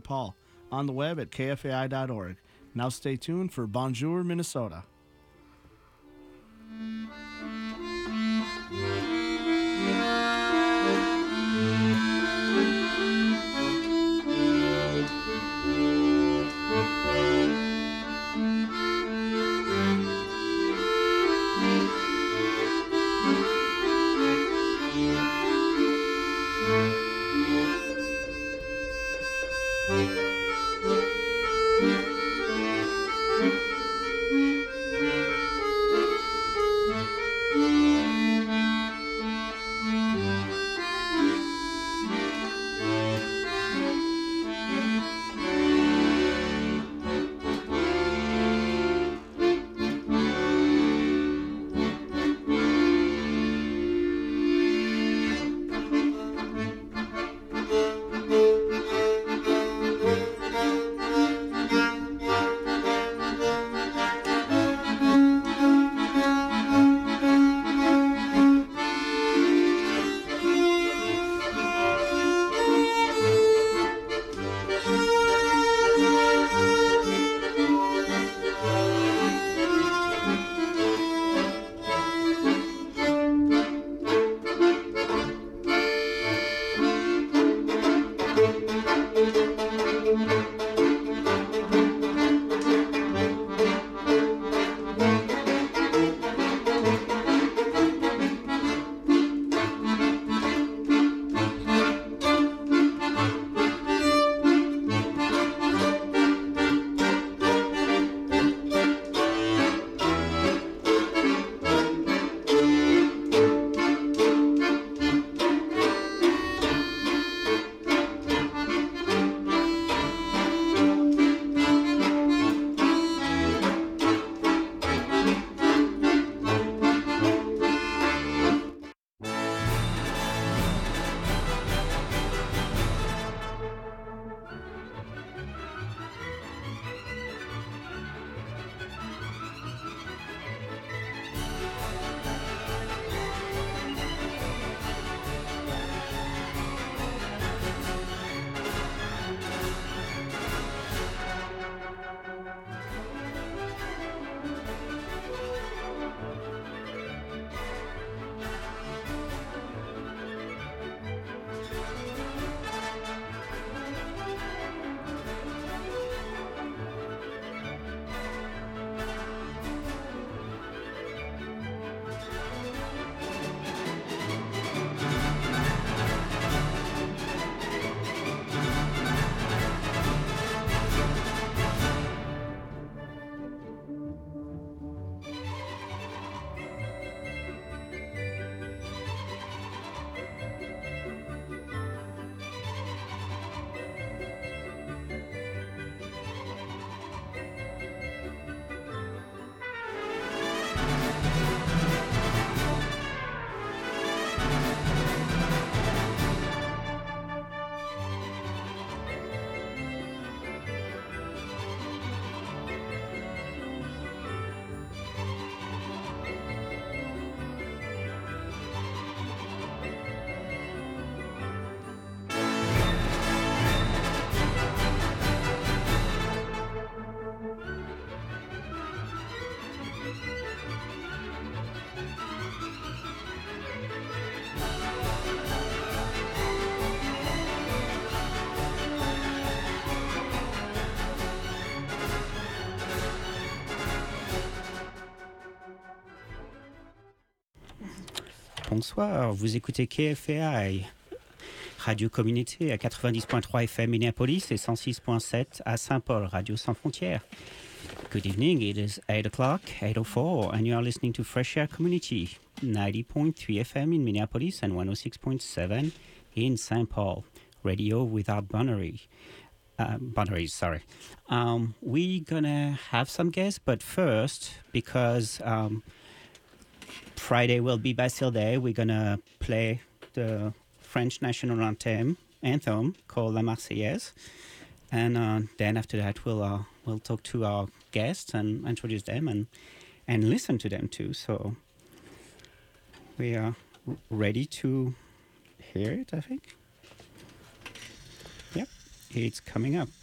Paul, on the web at kfai.org. Now stay tuned for Bonjour, Minnesota. Bonsoir, vous écoutez KFAI, Radio Communauté à 90.3 FM Minneapolis et 106.7 à Saint-Paul, Radio Sans Frontières. Good evening, it is 8 o'clock, 8:04, and you are listening to Fresh Air Community, 90.3 FM in Minneapolis and 106.7 in St. Paul, radio without boundaries. We're gonna have some guests, but first, because Friday will be Bastille Day, we're gonna play the French national anthem called La Marseillaise, and then after that we'll talk to our guests and introduce them and listen to them too. So we are ready to hear it, I think. Yep. it's coming up.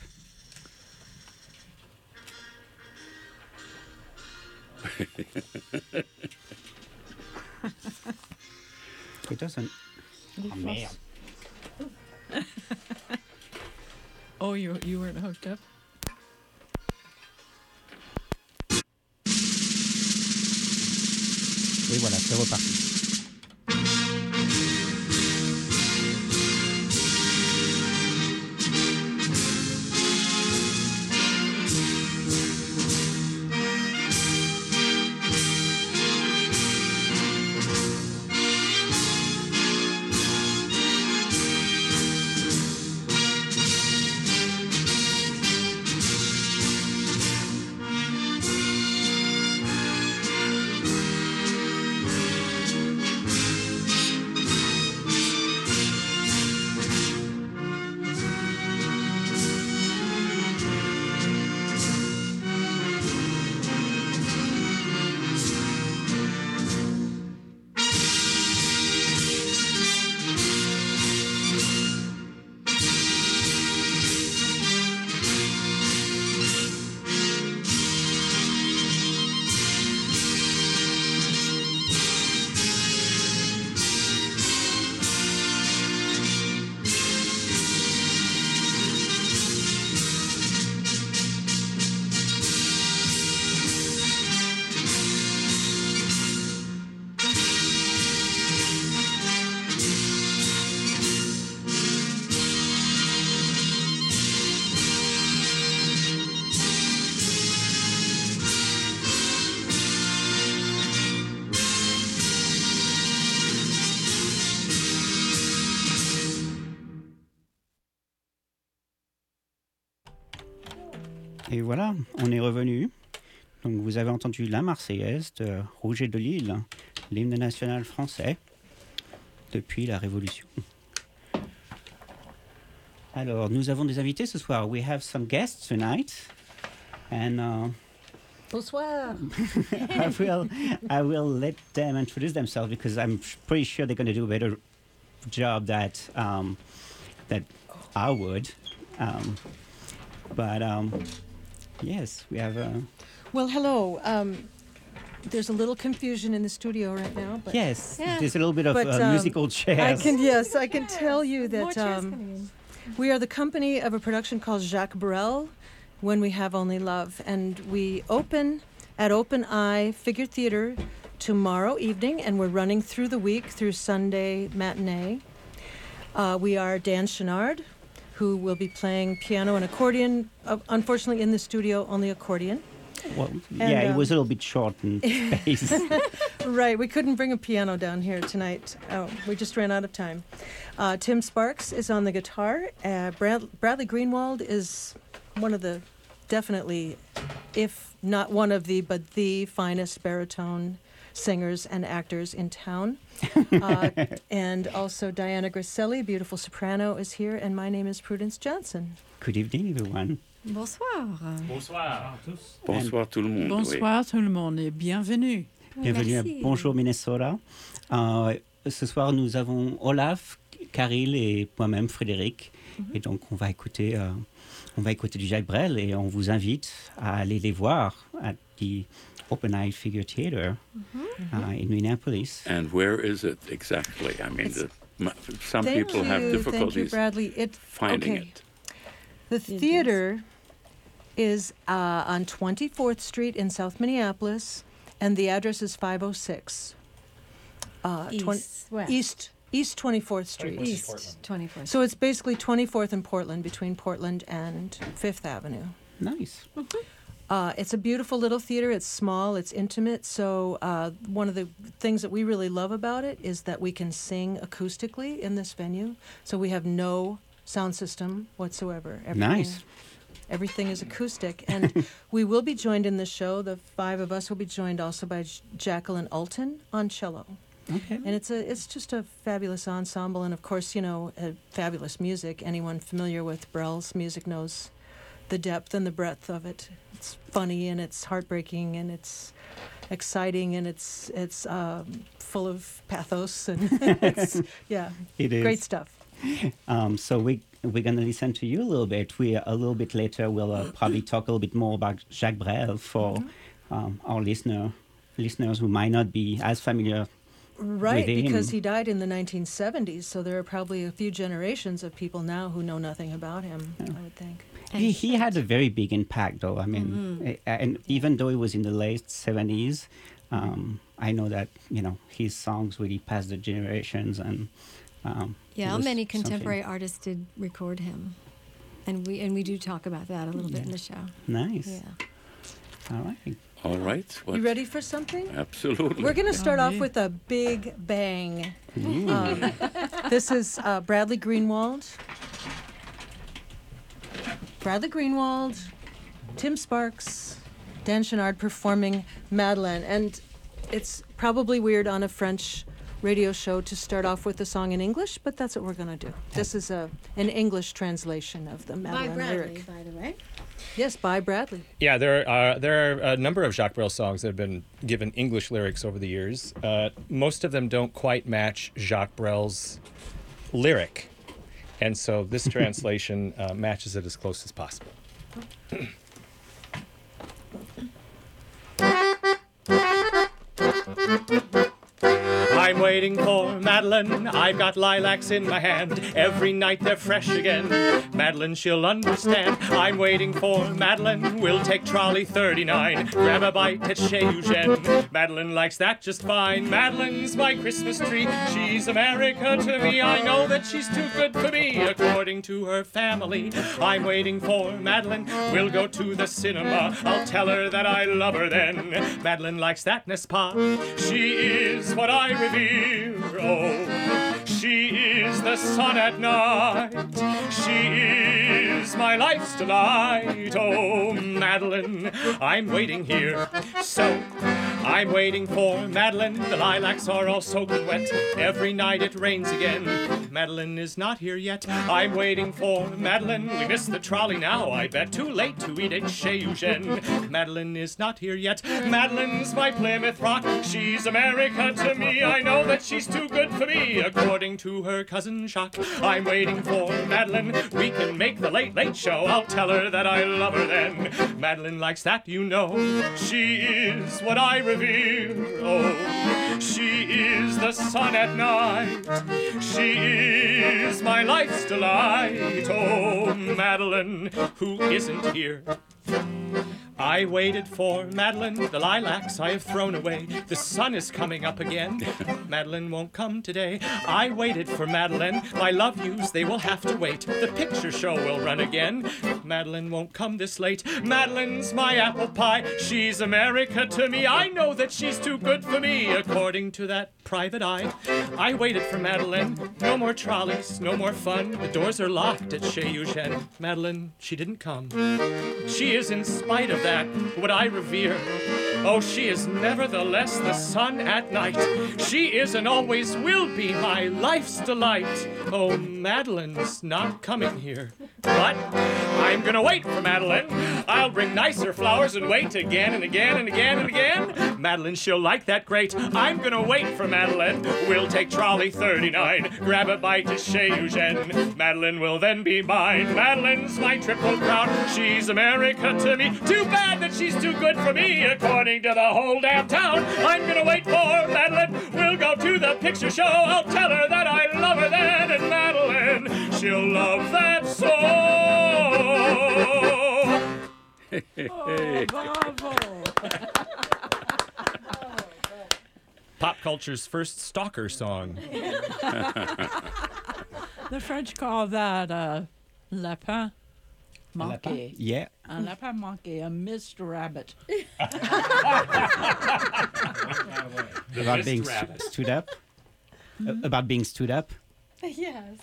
It doesn't. Oh, merde. Oh, you weren't hooked up? Oui, voilà, c'est reparti. Et voilà, on est revenu. Donc vous avez entendu la Marseillaise de Rouget de Lille, l'hymne national français depuis la Révolution. Alors, nous avons des invités ce soir. We have some guests tonight. And Bonsoir. I will let them introduce themselves because I'm pretty sure they're going to do a better job that I would. But yes, we have. Well, hello. There's a little confusion in the studio right now, but Yes, yeah. there's a little bit of But, musical chairs. I can tell you More that chairs coming in. we are the company of a production called Jacques Brel, When We Have Only Love, and we open at Open Eye Figure Theater tomorrow evening, and we're running through the week through Sunday matinee. We are Dan Chenard, who will be playing piano and accordion. Unfortunately, in the studio, only accordion. Well, yeah, it was a little bit short in space. Right, we couldn't bring a piano down here tonight. Oh, we just ran out of time. Tim Sparks is on the guitar. Bradley Greenwald is one of the, definitely, if not one of the, but the finest baritone singers and actors in town. And also Diana Griselli, beautiful soprano, is here. And my name is Prudence Johnson. Good evening, everyone. Bonsoir. Bonsoir à tous. Bonsoir tout le monde. Bonsoir tout le monde et bienvenue. Bienvenue à Bonjour Minnesota. Ce soir, nous avons Olaf, Caril et moi-même, Frédéric. Et donc, on va écouter du Jacques Brel et on vous invite à aller les voir à the Open Eye Figure Theater in Minneapolis. And where is it exactly? I mean, some Thank people have you, thank you, difficulties Bradley. finding Okay. it. The theater is on 24th Street in South Minneapolis, and the address is 506. East 24th Street. East 24th. So it's basically 24th and Portland, between Portland and Fifth Avenue. Nice. It's a beautiful little theater. It's small, it's intimate. So one of the things that we really love about it is that we can sing acoustically in this venue. So we have no sound system whatsoever. Nice. Everything is acoustic. And we will be joined in the show. The five of us will be joined also by Jacqueline Alton on cello. Okay. And it's just a fabulous ensemble. And, of course, fabulous music. Anyone familiar with Brel's music knows the depth and the breadth of it. It's funny and it's heartbreaking and it's exciting and it's full of pathos and it's, It is. great stuff. So we're going to listen to you a little bit. A little bit later, we'll probably talk a little bit more about Jacques Brel for our listeners who might not be as familiar. Right, with him. because he died in the 1970s, so there are probably a few generations of people now who know nothing about him, I would think. He had a very big impact, though. I mean, and even though it was in the late 70s, I know that, his songs really passed the generations. And yeah, many contemporary artists did record him. And we do talk about that a little bit in the show. Nice. Yeah. All right. All right. What? You ready for something? Absolutely. We're going to start off with a big bang. This is Bradley Greenwald. Bradley Greenwald, Tim Sparks, Dan Chenard performing Madeleine. And it's probably weird on a French radio show to start off with a song in English, but that's what we're going to do. This is an English translation of the Madeleine lyric. By the way. Yes, by Bradley. Yeah, there are a number of Jacques Brel songs that have been given English lyrics over the years. Most of them don't quite match Jacques Brel's lyric, and so this translation matches it as close as possible. I'm waiting for Madeleine, I've got lilacs in my hand. Every night they're fresh again. Madeleine, she'll understand. I'm waiting for Madeleine, we'll take trolley 39. Grab a bite at Chez Eugène. Madeleine likes that just fine. Madeleine's my Christmas tree. She's America to me. I know that she's too good for me, according to her family. I'm waiting for Madeleine, we'll go to the cinema. I'll tell her that I love her then. Madeleine likes that, n'est-ce pas? She is what I revere. Oh, she is the sun at night. She is my life's delight. Oh, Madeleine, I'm waiting here. So, I'm waiting for Madeleine. The lilacs are all soaking wet. Every night it rains again. Madeleine is not here yet. I'm waiting for Madeleine. We missed the trolley now, I bet. Too late to eat at Chez Eugène. Madeleine is not here yet. Madeleine's my Plymouth Rock. She's America to me. I know that she's too good for me, according to her cousin Jacques. I'm waiting for Madeleine. We can make the late, late show. I'll tell her that I love her then. Madeleine likes that, you know. She is what I revere. Oh, she is the sun at night. She is my life's delight. Oh, Madeleine, who isn't here? I waited for Madeleine, the lilacs I have thrown away. The sun is coming up again. Madeleine won't come today. I waited for Madeleine, my love yous, they will have to wait. The picture show will run again. Madeleine won't come this late. Madeleine's my apple pie. She's America to me. I know that she's too good for me, according to that private eye. I waited for Madeleine. No more trolleys, no more fun. The doors are locked at Chez Eugène. Madeleine, she didn't come. She is, in spite of that, what I revere. Oh, she is nevertheless the sun at night. She is and always will be my life's delight. Oh, Madeleine's not coming here. But I'm gonna wait for Madeleine. I'll bring nicer flowers and wait again and again and again and again. Madeleine, she'll like that great. I'm gonna wait for Madeleine. We'll take trolley 39, grab a bite at Chez Eugène. Madeleine will then be mine. Madeleine's my triple crown. She's America to me. Too bad that she's too good for me, according to the whole damn town. I'm gonna wait for Madeleine. We'll go to the picture show. I'll tell her that I love her then, and Madeleine, she'll love that so. Oh, bravo! Pop culture's first stalker song. The French call that lapin manqué. Yeah. Un lapin manqué, a missed rabbit. About being stood up. About being stood up. Yes.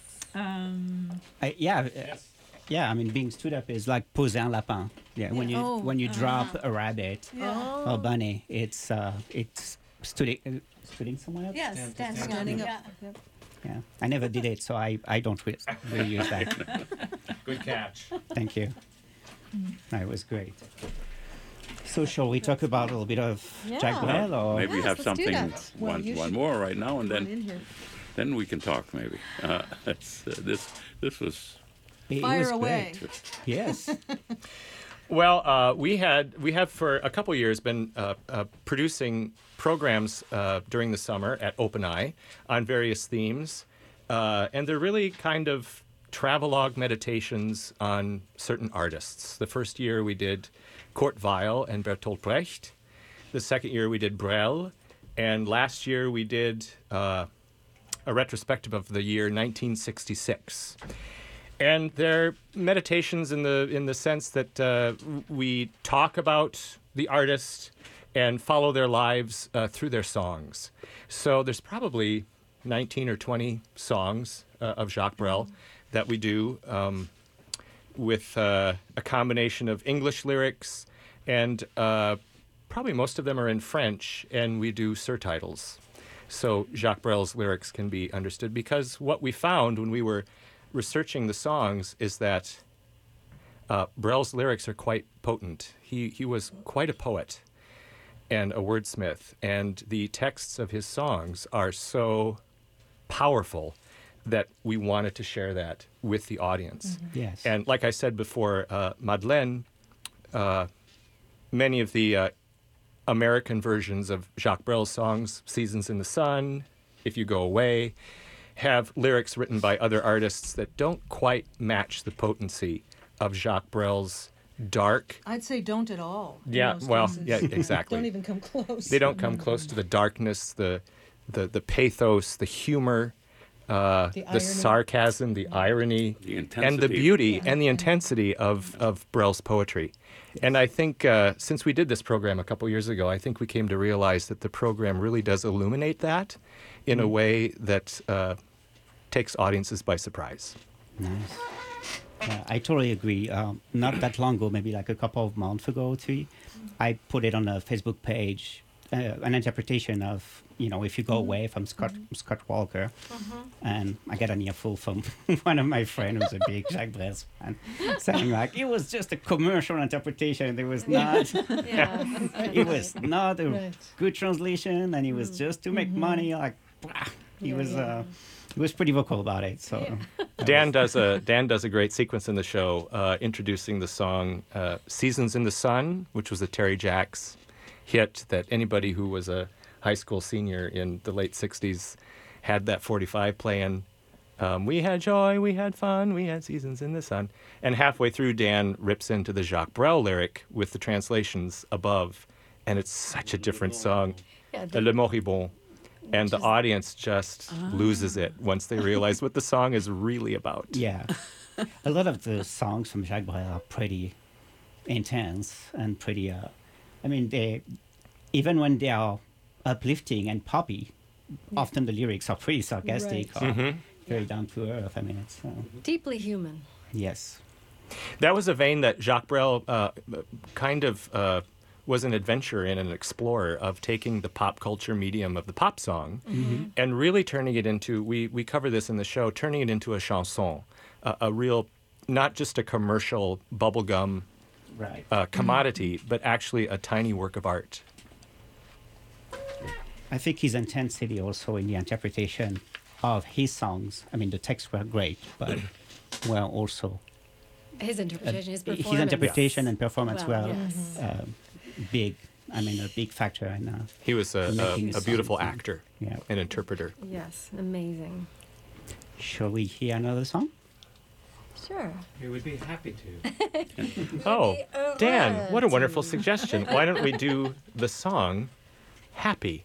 Yeah, I mean, being stood up is like poser un lapin. Yeah, when you drop a rabbit or bunny, it's stooding someone up. Yes, standing up. Yeah. Yeah, I never did it, so I don't really use that. Good catch. Thank you. That was great. So shall we talk about a little bit of Jacques Brel? Or? Maybe have let's do something, that. one more right now, and in here. then we can talk maybe. This was It Fire was away. great. Yes. Well, we have for a couple years been producing programs during the summer at OpenEye on various themes, and they're really kind of travelogue meditations on certain artists. The first year we did Kurt Weill and Bertolt Brecht. The second year we did Brel, and last year we did a retrospective of the year 1966. And they're meditations in the sense that we talk about the artist and follow their lives through their songs. So there's probably 19 or 20 songs of Jacques Brel that we do with a combination of English lyrics, and probably most of them are in French, and we do surtitles. So Jacques Brel's lyrics can be understood, because what we found when we were researching the songs is that Brel's lyrics are quite potent. He was quite a poet and a wordsmith, and the texts of his songs are so powerful that we wanted to share that with the audience. Yes. And like I said before, Madeleine, many of the American versions of Jacques Brel's songs, Seasons in the Sun, If You Go Away, have lyrics written by other artists that don't quite match the potency of Jacques Brel's dark. I'd say don't at all. in Yeah, most well, cases. yeah, exactly. Don't even come close. They don't come close to the darkness, the pathos, the humor, the irony. sarcasm, the irony, The and the intensity. beauty and the intensity of Brel's poetry. And I think since we did this program a couple years ago, I think we came to realize that the program really does illuminate that in a way that takes audiences by surprise. Nice. Yeah, I totally agree. Not that long ago, maybe like a couple of months ago or two, I put it on a Facebook page, an interpretation of, If You Go Away from Scott Walker. And I got an earful from one of my friends who's a big Jacques Brel fan, saying like, it was just a commercial interpretation. It was not, it was not a Right. good translation, and it was just to make money. Like, he was pretty vocal about it. So Dan does a great sequence in the show introducing the song "Seasons in the Sun," which was a Terry Jacks hit that anybody who was a high school senior in the late '60s had that 45 playing. We had joy, we had fun, we had seasons in the sun. And halfway through, Dan rips into the Jacques Brel lyric with the translations above, and it's such a different song. Le Moribond. And the audience just loses it once they realize what the song is really about. yeah, a lot of the songs from Jacques Brel are pretty intense and pretty. They even when they are uplifting and poppy, often the lyrics are pretty sarcastic or very down to earth. It's Deeply human. yes. That was a vein that Jacques Brel kind of was an adventurer and an explorer of taking the pop culture medium of the pop song and really turning it into, we cover this in the show, turning it into a chanson, a real, not just a commercial bubblegum Right. commodity, but actually a tiny work of art. I think his intensity also in the interpretation of his songs. The texts were great, but well, also His interpretation, his performance. his interpretation and performance Well, were yes. big. A big factor in. He was Making a a beautiful song. actor, Yeah. an interpreter. Yes, amazing. Shall we hear another song? Sure. We would be happy to. Oh, Dan, what a wonderful suggestion. Why don't we do the song Happy?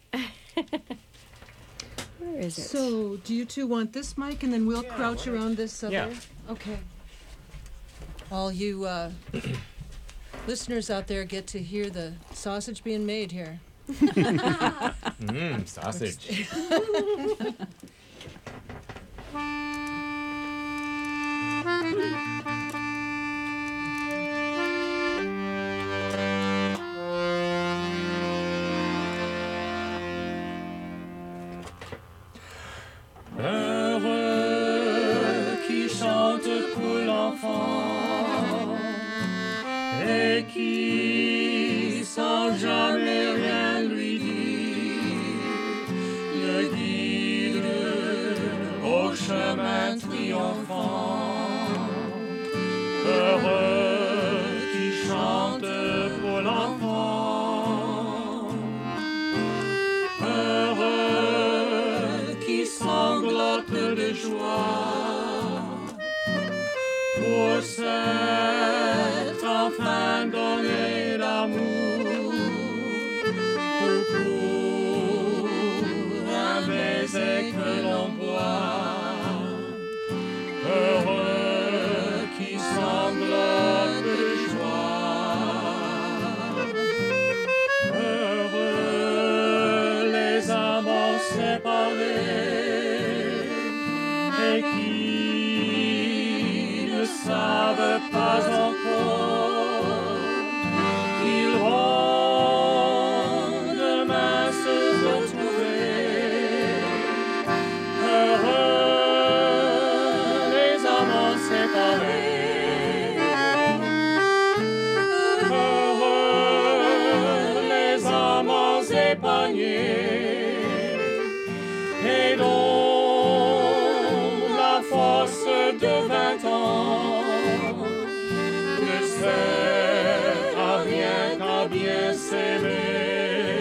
Where is it? So, do you two want this mic, and then we'll crouch around this other? Yeah. Okay. All you listeners out there get to hear the sausage being made here. Sausage. Heureux qui chante pour l'enfant et qui, sans jamais rien lui dire, le guide au chemin triomphant. gagner. Et donc la force de 20 ans ne sert à rien qu'à bien s'aimer.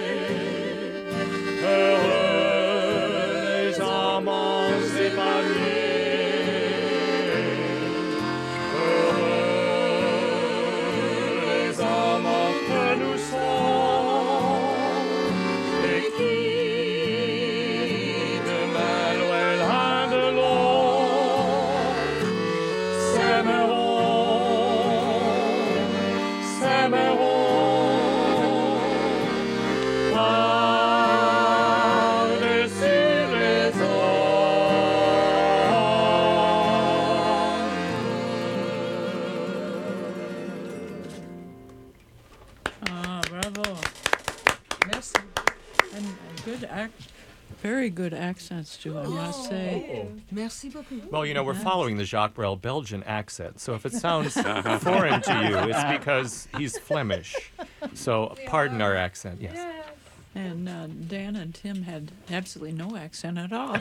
Heureux les amants épargnés, heureux les amants que nous sommes, et qui demain loin de l'autre s'aimeront par-dessus les Ah, bravo. Merci. And very good accents too, I must say. Merci beaucoup. Well, you know, we're following the Jacques Brel Belgian accent, so if it sounds foreign to you, it's because he's Flemish. So pardon our accent, yes. And Dan and Tim had absolutely no accent at all.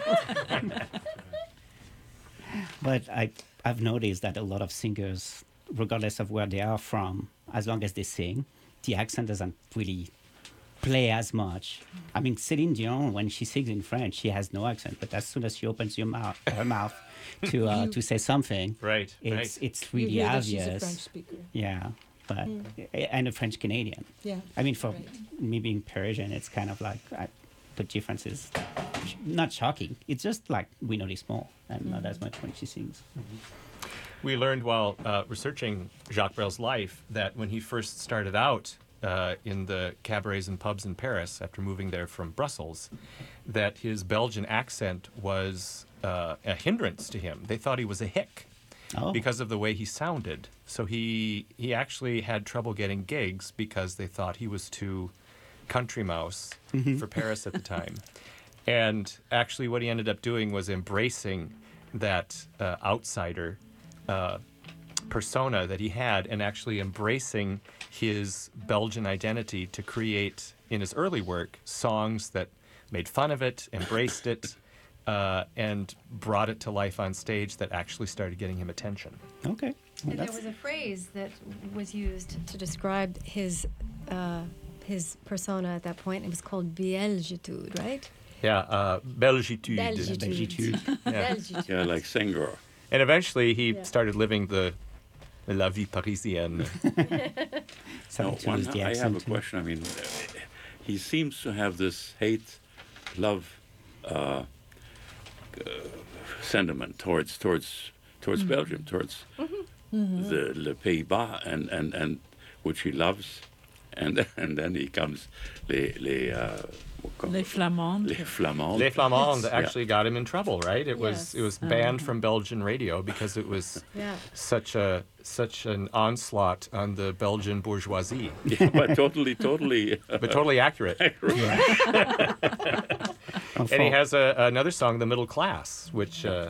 But I've noticed that a lot of singers, regardless of where they are from, as long as they sing, the accent doesn't really play as much. I mean, Celine Dion, when she sings in French, she has no accent. But as soon as she opens her mouth to say something, Right, it's You really hear that obvious. she's a French speaker. Yeah, but and a French Canadian. Yeah. I mean, for Right. me being Parisian, it's kind of like the difference is not shocking. It's just like we notice more and not as much when she sings. We learned while researching Jacques Brel's life that when he first started out in the cabarets and pubs in Paris after moving there from Brussels, that his Belgian accent was a hindrance to him. They thought he was a hick Oh, because of the way he sounded. So he actually had trouble getting gigs because they thought he was too country mouse for Paris at the time. And actually what he ended up doing was embracing that outsider persona that he had and actually embracing his Belgian identity to create, in his early work, songs that made fun of it, embraced it, and brought it to life on stage that actually started getting him attention. okay. Well, And there was a phrase that was used to describe his persona at that point. It was called Beelgitude, right? Yeah, Belgitude. Belgitude. Yeah. Beelgitude. Yeah, like Senghor. And eventually he Yeah. started living the La vie parisienne. Now, Something is the I have a accent too. question. I mean, he seems to have this hate-love sentiment towards Belgium, towards the Le Pays-Bas, and which he loves, and then he comes les Flamands. Les Flamands. Les Flamands Yeah. actually got him in trouble, right? It was Yes. banned from Belgian radio because it was Yeah. such an onslaught on the Belgian bourgeoisie, Yeah, but totally. but totally accurate. Oh, And he for- has another song, "The Middle Class," which Les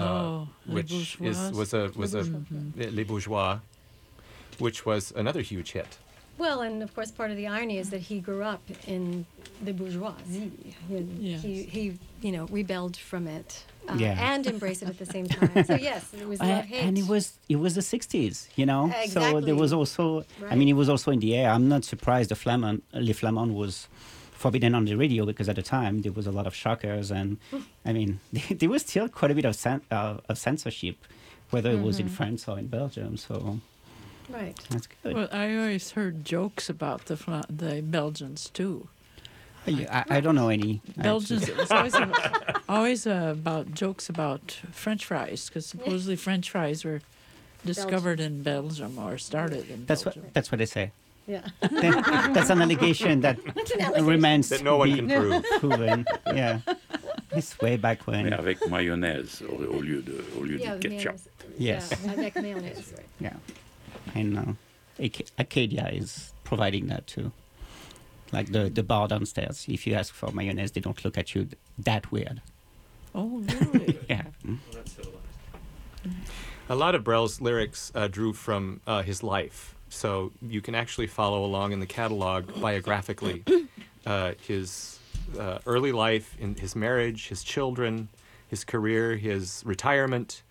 was a Les Bourgeois, which was another huge hit. Well, and of course, part of the irony is that he grew up in the bourgeoisie. Yes. He rebelled from it Yeah. and embraced it at the same time. So yes, it was love hate. and it was the 60s, you know. So Exactly. there was also, I mean, it was also in the air. I'm not surprised Les Flamands was forbidden on the radio because at the time there was a lot of shockers, and I mean, there was still quite a bit of censorship, whether it was in France or in Belgium. So Right. that's good. Well, I always heard jokes about the Belgians too. I don't know any. Belgians, it's always about jokes about French fries, because supposedly French fries were discovered in Belgium or started in Belgium. That's what they say. Yeah. That's an allegation that remains That no one can prove. proven. Yeah, it's way back when. Mais avec mayonnaise au lieu de ketchup. mayonnaise. Yes. Yeah, avec mayonnaise. Right. Yeah, and Acadia is providing that too. Like the bar downstairs, if you ask for mayonnaise, they don't look at you that weird. Oh, really? Yeah. A lot of Brel's lyrics drew from his life, so you can actually follow along in the catalog biographically his early life, in his marriage, his children, his career, his retirement,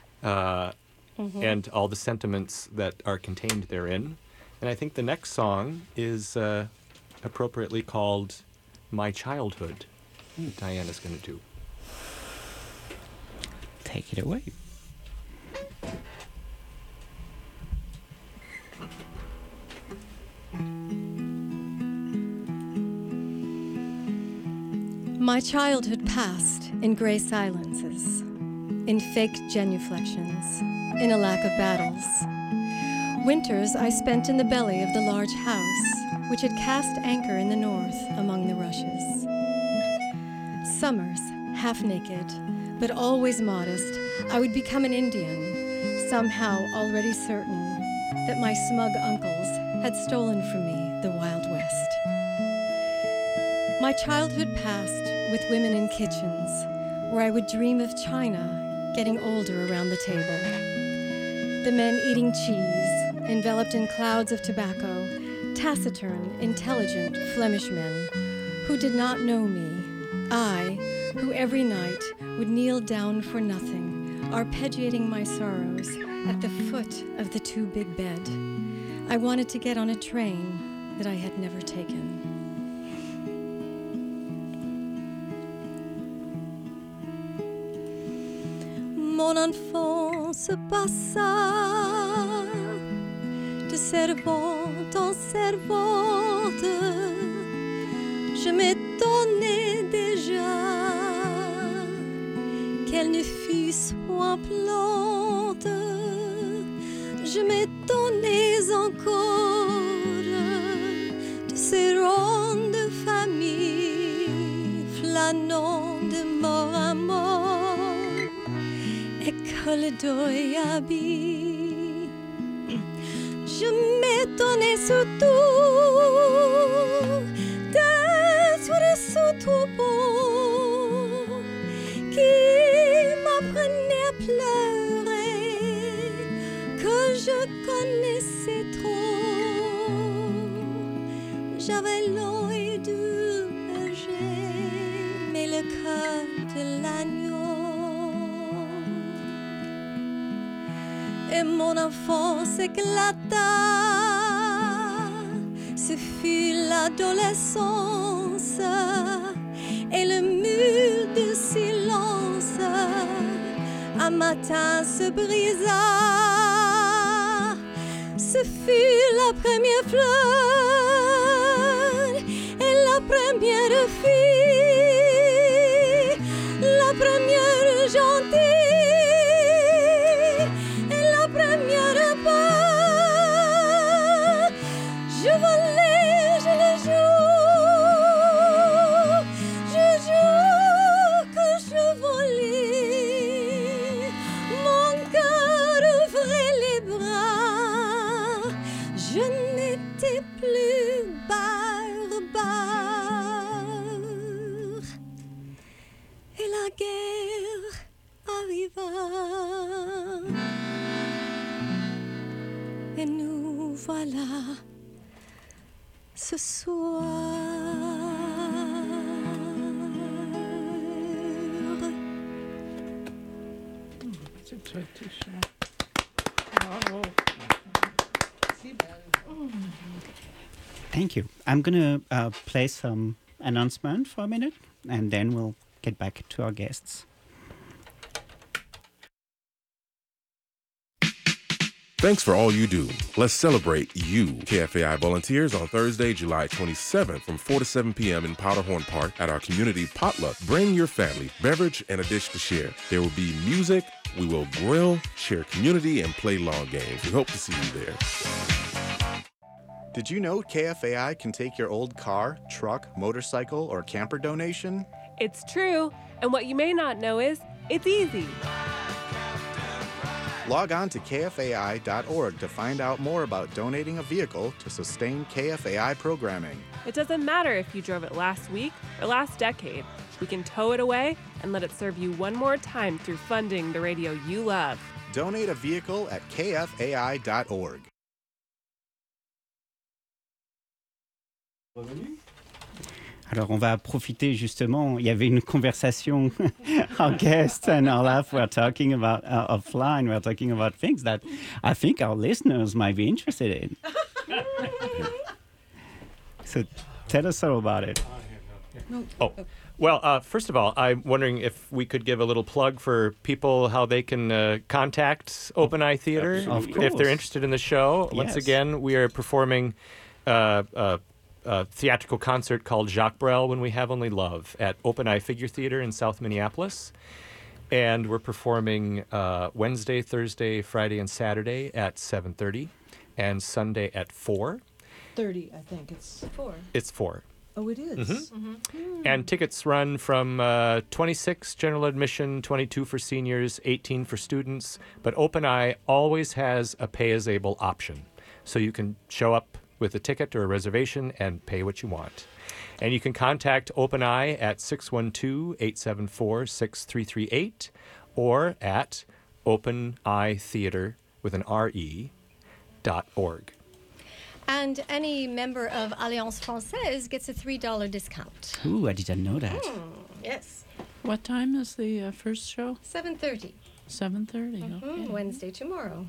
and all the sentiments that are contained therein. And I think the next song is appropriately called My Childhood. Diana's going to do. Take it away. My childhood passed in gray silences, in fake genuflections, in a lack of battles. Winters I spent in the belly of the large house, which had cast anchor in the north among the rushes. Summers, half naked, but always modest, I would become an Indian, somehow already certain that my smug uncles had stolen from me the Wild West. My childhood passed with women in kitchens, where I would dream of China getting older around the table. The men eating cheese, enveloped in clouds of tobacco, taciturn, intelligent Flemish men who did not know me. I, who every night would kneel down for nothing, arpeggiating my sorrows at the foot of the too big bed. I wanted to get on a train that I had never taken. Mon enfance passa de servante en servante. Je m'étonnais déjà qu'elle ne fût point plante. Je m'étonnais encore de ces rondes de famille flânant de mort à mort. École d'Oyabi. Je m'étonnais surtout d'être ce troupeau qui m'apprenait à pleurer, que je connaissais trop. J'avais l'œil du berger, mais le cœur de l'agneau. Et mon enfance éclata. Ce fut l'adolescence et le mur de silence. Un matin se brisa. Ce fut la première fleur et la première fille, la première gentille. Et nous voilà ce soir. Thank you. I'm going to play some announcement for a minute, and then we'll get back to our guests. Thanks for all you do. Let's celebrate you, KFAI volunteers, on Thursday, July 27th from 4 to 7 p.m. in Powderhorn Park at our community potluck. Bring your family, beverage, and a dish to share. There will be music, we will grill, share community, and play long games. We hope to see you there. Did you know KFAI can take your old car, truck, motorcycle, or camper donation? It's true, and what you may not know is, it's easy. Log on to kfai.org to find out more about donating a vehicle to sustain KFAI programming. It doesn't matter if you drove it last week or last decade. We can tow it away and let it serve you one more time through funding the radio you love. Donate a vehicle at kfai.org. Alors, on va profiter justement. Il y avait une conversation our guests and Olaf were talking about offline. We're talking about things that I think our listeners might be interested in. So, tell us all about it. Oh, well, first of all, I'm wondering if we could give a little plug for people, how they can contact Open Eye Theater Of if course. they're interested in the show. Once Yes. again, we are performing a theatrical concert called Jacques Brel, When We Have Only Love, at Open Eye Figure Theater in South Minneapolis. And we're performing Wednesday, Thursday, Friday, and Saturday at 7:30, and Sunday at 4. 30, I think it's 4. It's 4. Oh, it is? And tickets run from 26 general admission, 22 for seniors, 18 for students. But Open Eye always has a pay-as-able option. So you can show up with a ticket or a reservation and pay what you want. And you can contact Open Eye at 612-874-6338 or at openeyetheater with an RE.org. And any member of Alliance Française gets a $3 discount. Ooh, I didn't know that. Yes. What time is the first show? 7:30. 7:30. Okay. Wednesday tomorrow.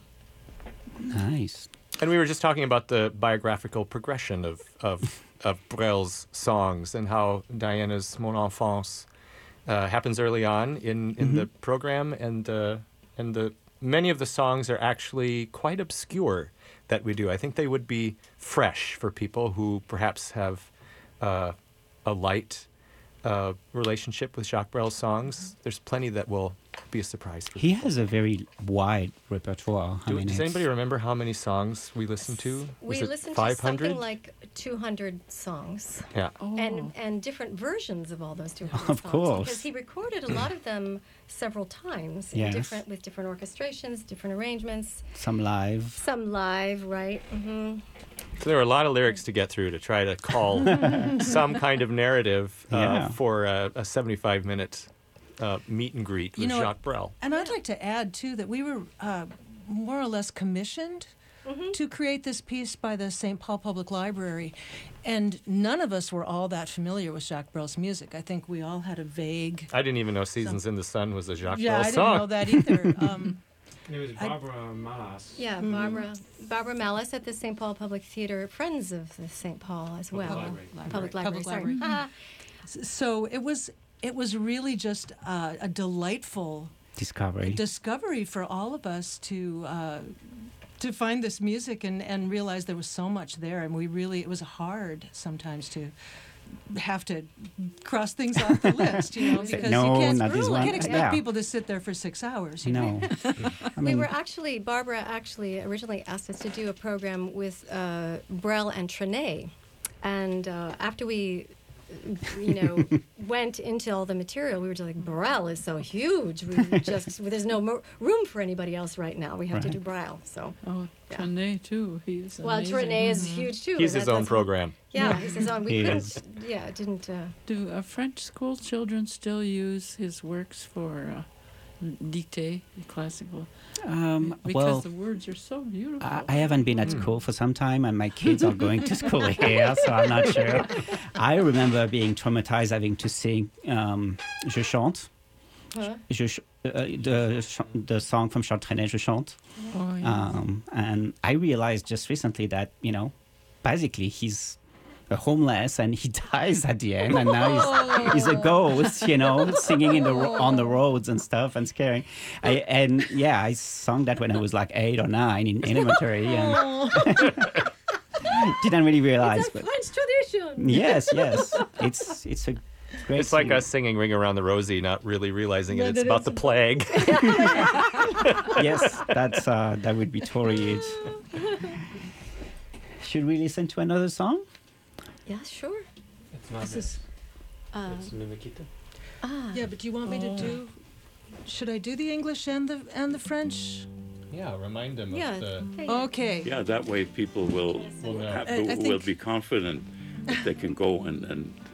Nice. And we were just talking about the biographical progression of Brel's songs and how Diana's Mon Enfance happens early on in the program, and the many of the songs are actually quite obscure that we do. I think they would be fresh for people who perhaps have a light relationship with Jacques Brel's songs. There's plenty that will be a surprise for He people. has a very wide repertoire. Does anybody remember how many songs we listened to? We Was it listened 500? to something like 200 songs. Yeah. Oh. And different versions of all those 200 Of songs. course. Because he recorded a lot of them several times Yes. with different orchestrations, different arrangements, Some live. some live, right? So there were a lot of lyrics to get through to try to call some kind of narrative Yeah. for a 75-minute meet and greet with You know, Jacques Brel. And I'd like to add, too, that we were more or less commissioned to create this piece by the St. Paul Public Library. And none of us were all that familiar with Jacques Brel's music. I think we all had a vague... I didn't even know Seasons in the Sun was a Jacques Yeah, Brel I song. didn't know that either. It was Barbara Malas. Yeah, Barbara Malice at the St. Paul Public Theater, friends of the St. Paul as well. Library. Public Library. Public Sorry. So it was really just a delightful discovery for all of us to find this music and realize there was so much there, and it was hard sometimes to have to cross things off the list, because No, you not this one. can't expect Yeah. people to sit there for 6 hours. You know? No. I mean, Barbara actually originally asked us to do a program with Brel and Trenet. And after we, went into all the material, we were just like, Brel is so huge. There's no room for anybody else right now. We have to do Brel. So. Oh, Trenet too. He's amazing. Trenet is huge too. He's his own program. Yeah, he's his own. We He couldn't. is. Yeah, didn't. Do French school children still use his works for dictée, classical? Because well, the words are so beautiful. I haven't been at school for some time, and my kids are going to school here, so I'm not sure. I remember being traumatized having to sing Je chante. Huh? The song from Charles Trenet, Je chante. Oh, yeah. And I realized just recently that, basically he's homeless and he dies at the end, and now he's a ghost, singing on the roads and stuff and scaring. I sung that when I was like 8 or 9 in elementary, and didn't really realize. It's a French tradition. Yes, it's a great. It's like thing. us singing Ring Around the Rosie, not really realizing it's about the plague. Yes, that would be totally it. Should we listen to another song? Yeah, sure. It's not This that. is, It's Mimikita. yeah, but do you want me to do... Should I do the English and the French? Yeah, remind them Yeah. of the... Okay. Yeah, that way people will I think- be confident that they can go and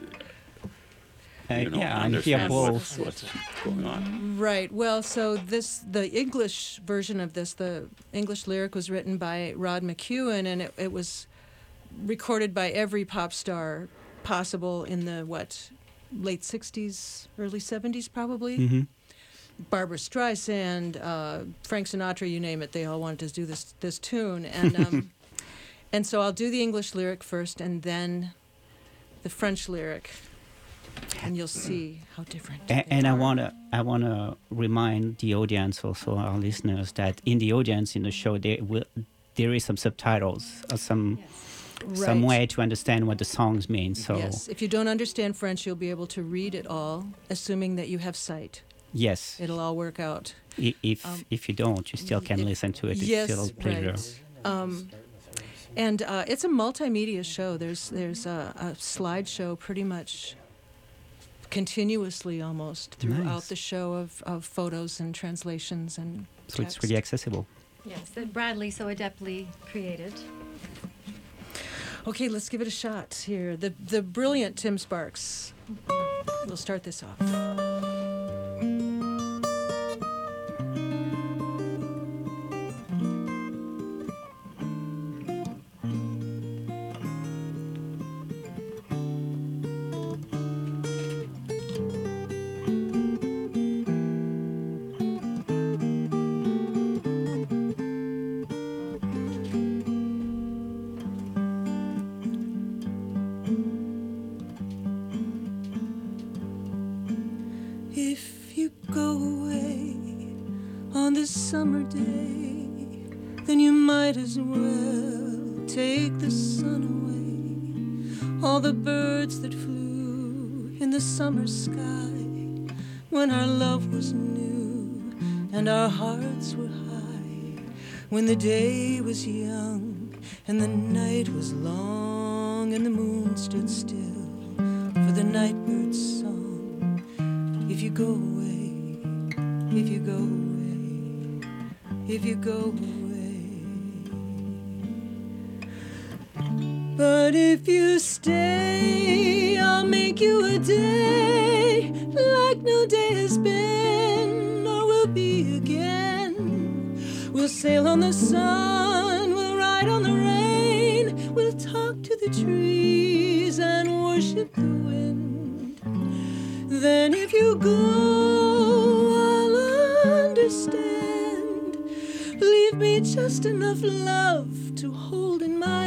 And hear understand both. what's going on. Right. Well, so the English version of this, the English lyric was written by Rod McEwen, and it was recorded by every pop star possible in the late 60s, early 70s probably. Mm-hmm. Barbara Streisand, Frank Sinatra, you name it, they all wanted to do this tune. And and so I'll do the English lyric first and then the French lyric, and you'll see how different. And I wanna remind the audience, also our listeners, that in the audience in the show there is some subtitles or some way to understand what the songs mean. So yes, if you don't understand French, you'll be able to read it all, assuming that you have sight. Yes, it'll all work out. If you don't, you still can listen to it. It's yes, still a pleasure. Right. And it's a multimedia show. There's a slideshow pretty much continuously almost throughout the show of photos and translations and so text. it's really accessible. Yes, that Bradley so adeptly created. Okay, let's give it a shot here. The brilliant Tim Sparks. We'll start this off. If you go away on this summer day, then you might as well take the sun away. All the birds that flew in the summer sky when our love was new and our hearts were high, when the day was young and the night was long and the moon stood still for the nightbird's song. If you go away, if you go away, if you go away. But if you stay, I'll make you a day like no day has been or will be again. We'll sail on the sun, we'll ride on the rain, we'll talk to the trees and worship the wind. Then if you go, I'll understand. Leave me just enough love to hold in my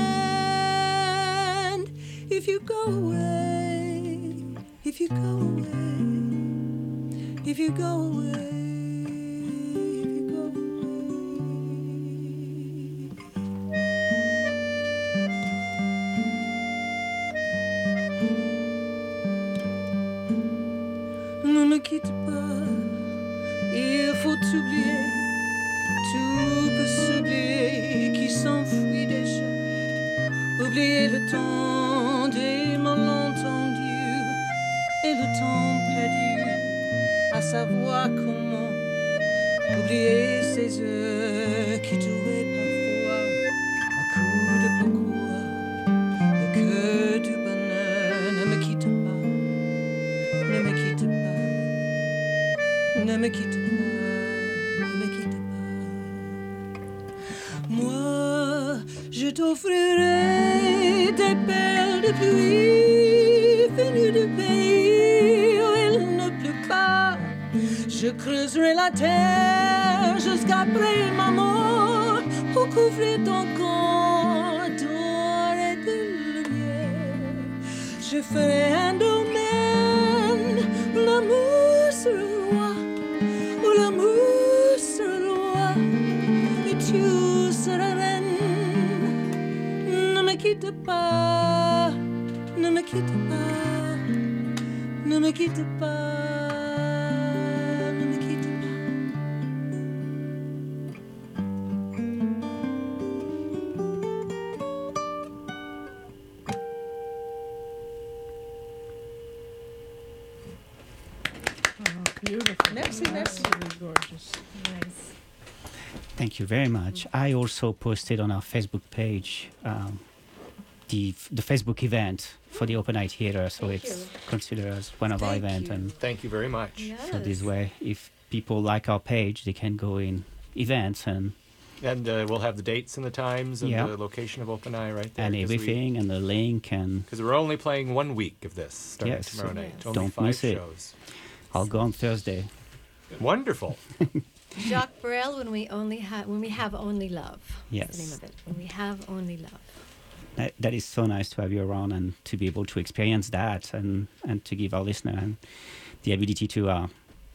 hand. If you go away, if you go away, if you go away. Ne me quitte pas, il faut t'oublier, tout peut s'oublier qui s'enfuit déjà. Oublier le temps des malentendus et le temps perdu à savoir comment. Oublier ces heures qui tuaient parfois à coups de pourquoi. Le cœur du bonheur ne me quitte pas, ne me quitte pas. Ne me quitte pas, ne me quitte pas. Moi, je t'offrirai des perles de pluie venues du pays où il ne pleut pas. Je creuserai la terre jusqu'après ma mort pour couvrir ton corps d'or et de lumière. Je ferai un domaine où l'amour sera roi. L'amour sera roi et tu seras reine. Ne me quitte pas, ne me quitte pas, ne me quitte pas, ne me quitte Beautiful. Merci, merci. Absolutely gorgeous. Nice. Thank you very much. I also posted on our Facebook page the Facebook event for the Open Eye Theatre, so it's considered as one of our events. And Thank you very much. Yes. so this way, if people like our page, they can go in events and And we'll have the dates and the times and Yeah. the location of Open Eye right there. And everything, and the link, and Because we're only playing 1 week of this starting Yes. tomorrow night. Yes. Only Don't 5 miss it. shows. I'll go on Thursday. Wonderful. Jacques Brel, when we have only love. Yes. That's the name of it. When we have only love. That is so nice to have you around and to be able to experience that, and to give our listener and the ability to,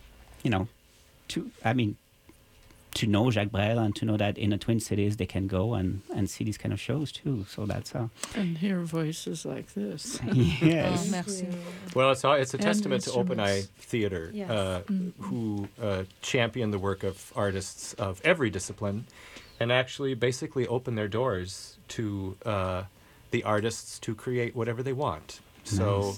to know Jacques Brel and to know that in the Twin Cities they can go and see these kind of shows too. So that's And hear voices like this. Yes. Oh, merci. Well, it's a And testament to Open Eye instruments. Theater, Yes. who champion the work of artists of every discipline, and actually basically open their doors to the artists to create whatever they want. So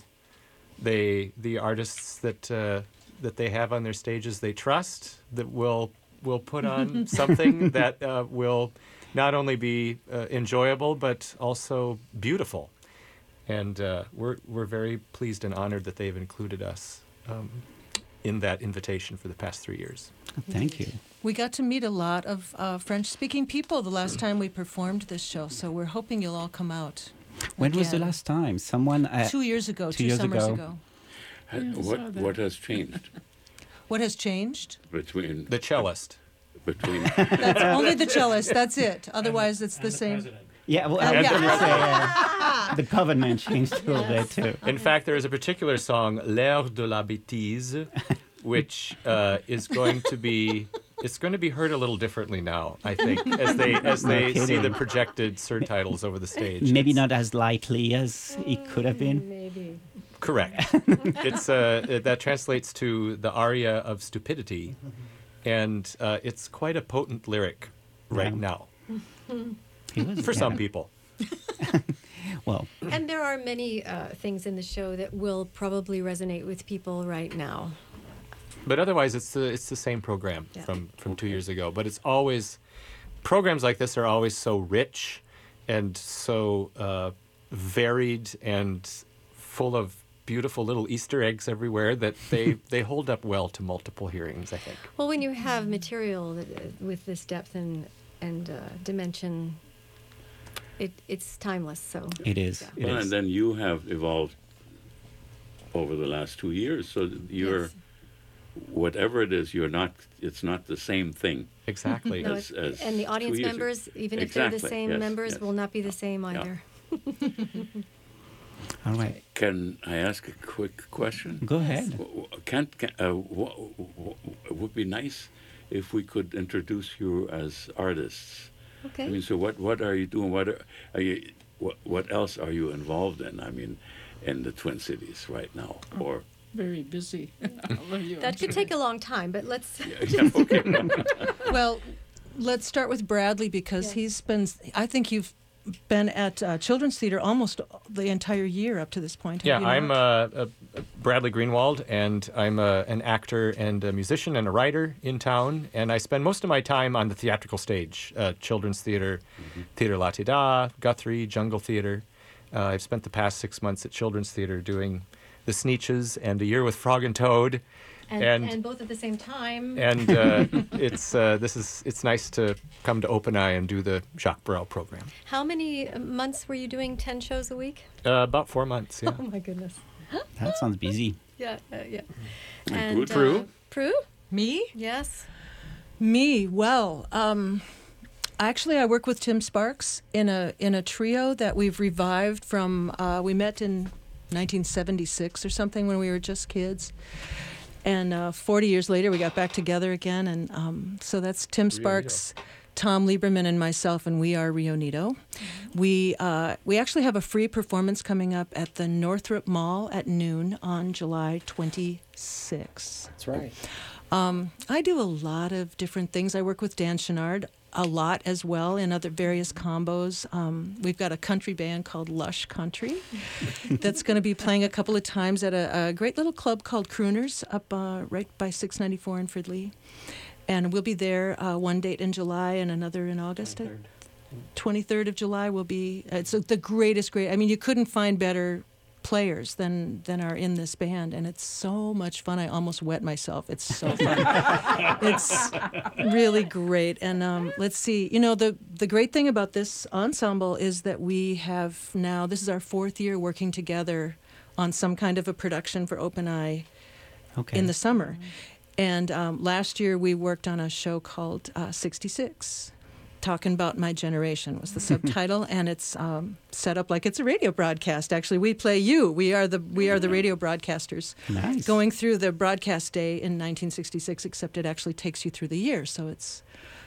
the artists that they have on their stages, they trust that will put on something that will not only be enjoyable but also beautiful. And we're very pleased and honored that they've included us in that invitation for the past 3 years. Thank you. We got to meet a lot of French-speaking people the last time we performed this show, so we're hoping you'll all come out. When was the again. last time? Someone 2 years ago, 2 2 years summers ago. ago. What has changed What has changed? between The cellist. between That's only the cellist. That's it. Otherwise, it's the same. Yeah, well, I was going to say the government changed a little bit too. In fact, there is a particular song, L'Air de la Bêtise, which is going to be heard a little differently now, I think, as they see the projected surtitles over the stage. Maybe not as lightly as it could have been. Maybe. Correct. It's that translates to the aria of stupidity, and it's quite a potent lyric right Yeah. now He was, for some people. Well, And there are many things in the show that will probably resonate with people right now. But otherwise, it's the same program Yeah. from 2 years ago. But it's always programs like this are always so rich and so varied and full of beautiful little Easter eggs everywhere that they hold up well to multiple hearings, I think. Well, when you have material with this depth and dimension, it's timeless. So it is. Yeah. It Well, is. and then you have evolved over the last 2 years, so you're Yes. whatever it is, it's not the same thing. Exactly. No, as and the 2 audience years ago. members, even if they're the Exactly, same yes, members, yes. will not be the same either. All right. Can I ask a quick question? Go ahead. It would be nice if we could introduce you as artists. Okay. I mean, so what are you doing? What else are you involved in? I mean, in the Twin Cities right now, or Very busy. All of you, I'm That could sure. take a long time, but let's. yeah, okay. Well, let's start with Bradley because he's been. I think you've been at Children's Theater almost the entire year up to this point. Yeah, have you I'm not? Bradley Greenwald, and I'm an actor and a musician and a writer in town, and I spend most of my time on the theatrical stage, Children's Theater, Theater La Tida, Guthrie, Jungle Theater. I've spent the past 6 months at Children's Theater doing The Sneetches and A Year with Frog and Toad. And both at the same time. And it's nice to come to Open Eye and do the Jacques Brel program. How many months were you doing 10 shows a week? About 4 months, yeah. Oh my goodness. That sounds busy. Yeah, yeah. And Prue? Prue? Me? Yes. Me? Well, actually, I work with Tim Sparks in a trio that we've revived from. We met in 1976 or something when we were just kids. And 40 years later, we got back together again. And so that's Tim Sparks, Tom Lieberman, and myself, and we are Rio Nito. We actually have a free performance coming up at the Northrop Mall at noon on July 26th. That's right. I do a lot of different things. I work with Dan Chenard a lot as well in other various combos. We've got a country band called Lush Country that's going to be playing a couple of times at a great little club called Crooners up right by 694 in Fridley. And we'll be there one date in July and another in August. 23rd of July will be, it's the great, I mean, you couldn't find better players than are in this band, and it's so much fun. I almost wet myself. It's so fun. It's really great. And let's see. You know, the great thing about this ensemble is that we have now, this is our 4th year working together on some kind of a production for Open Eye in the summer. And last year we worked on a show called 66. Talking About My Generation was the subtitle, and it's set up like it's a radio broadcast. Actually, we play you. We are the radio broadcasters. Nice. Going through the broadcast day in 1966, except it actually takes you through the year. So it's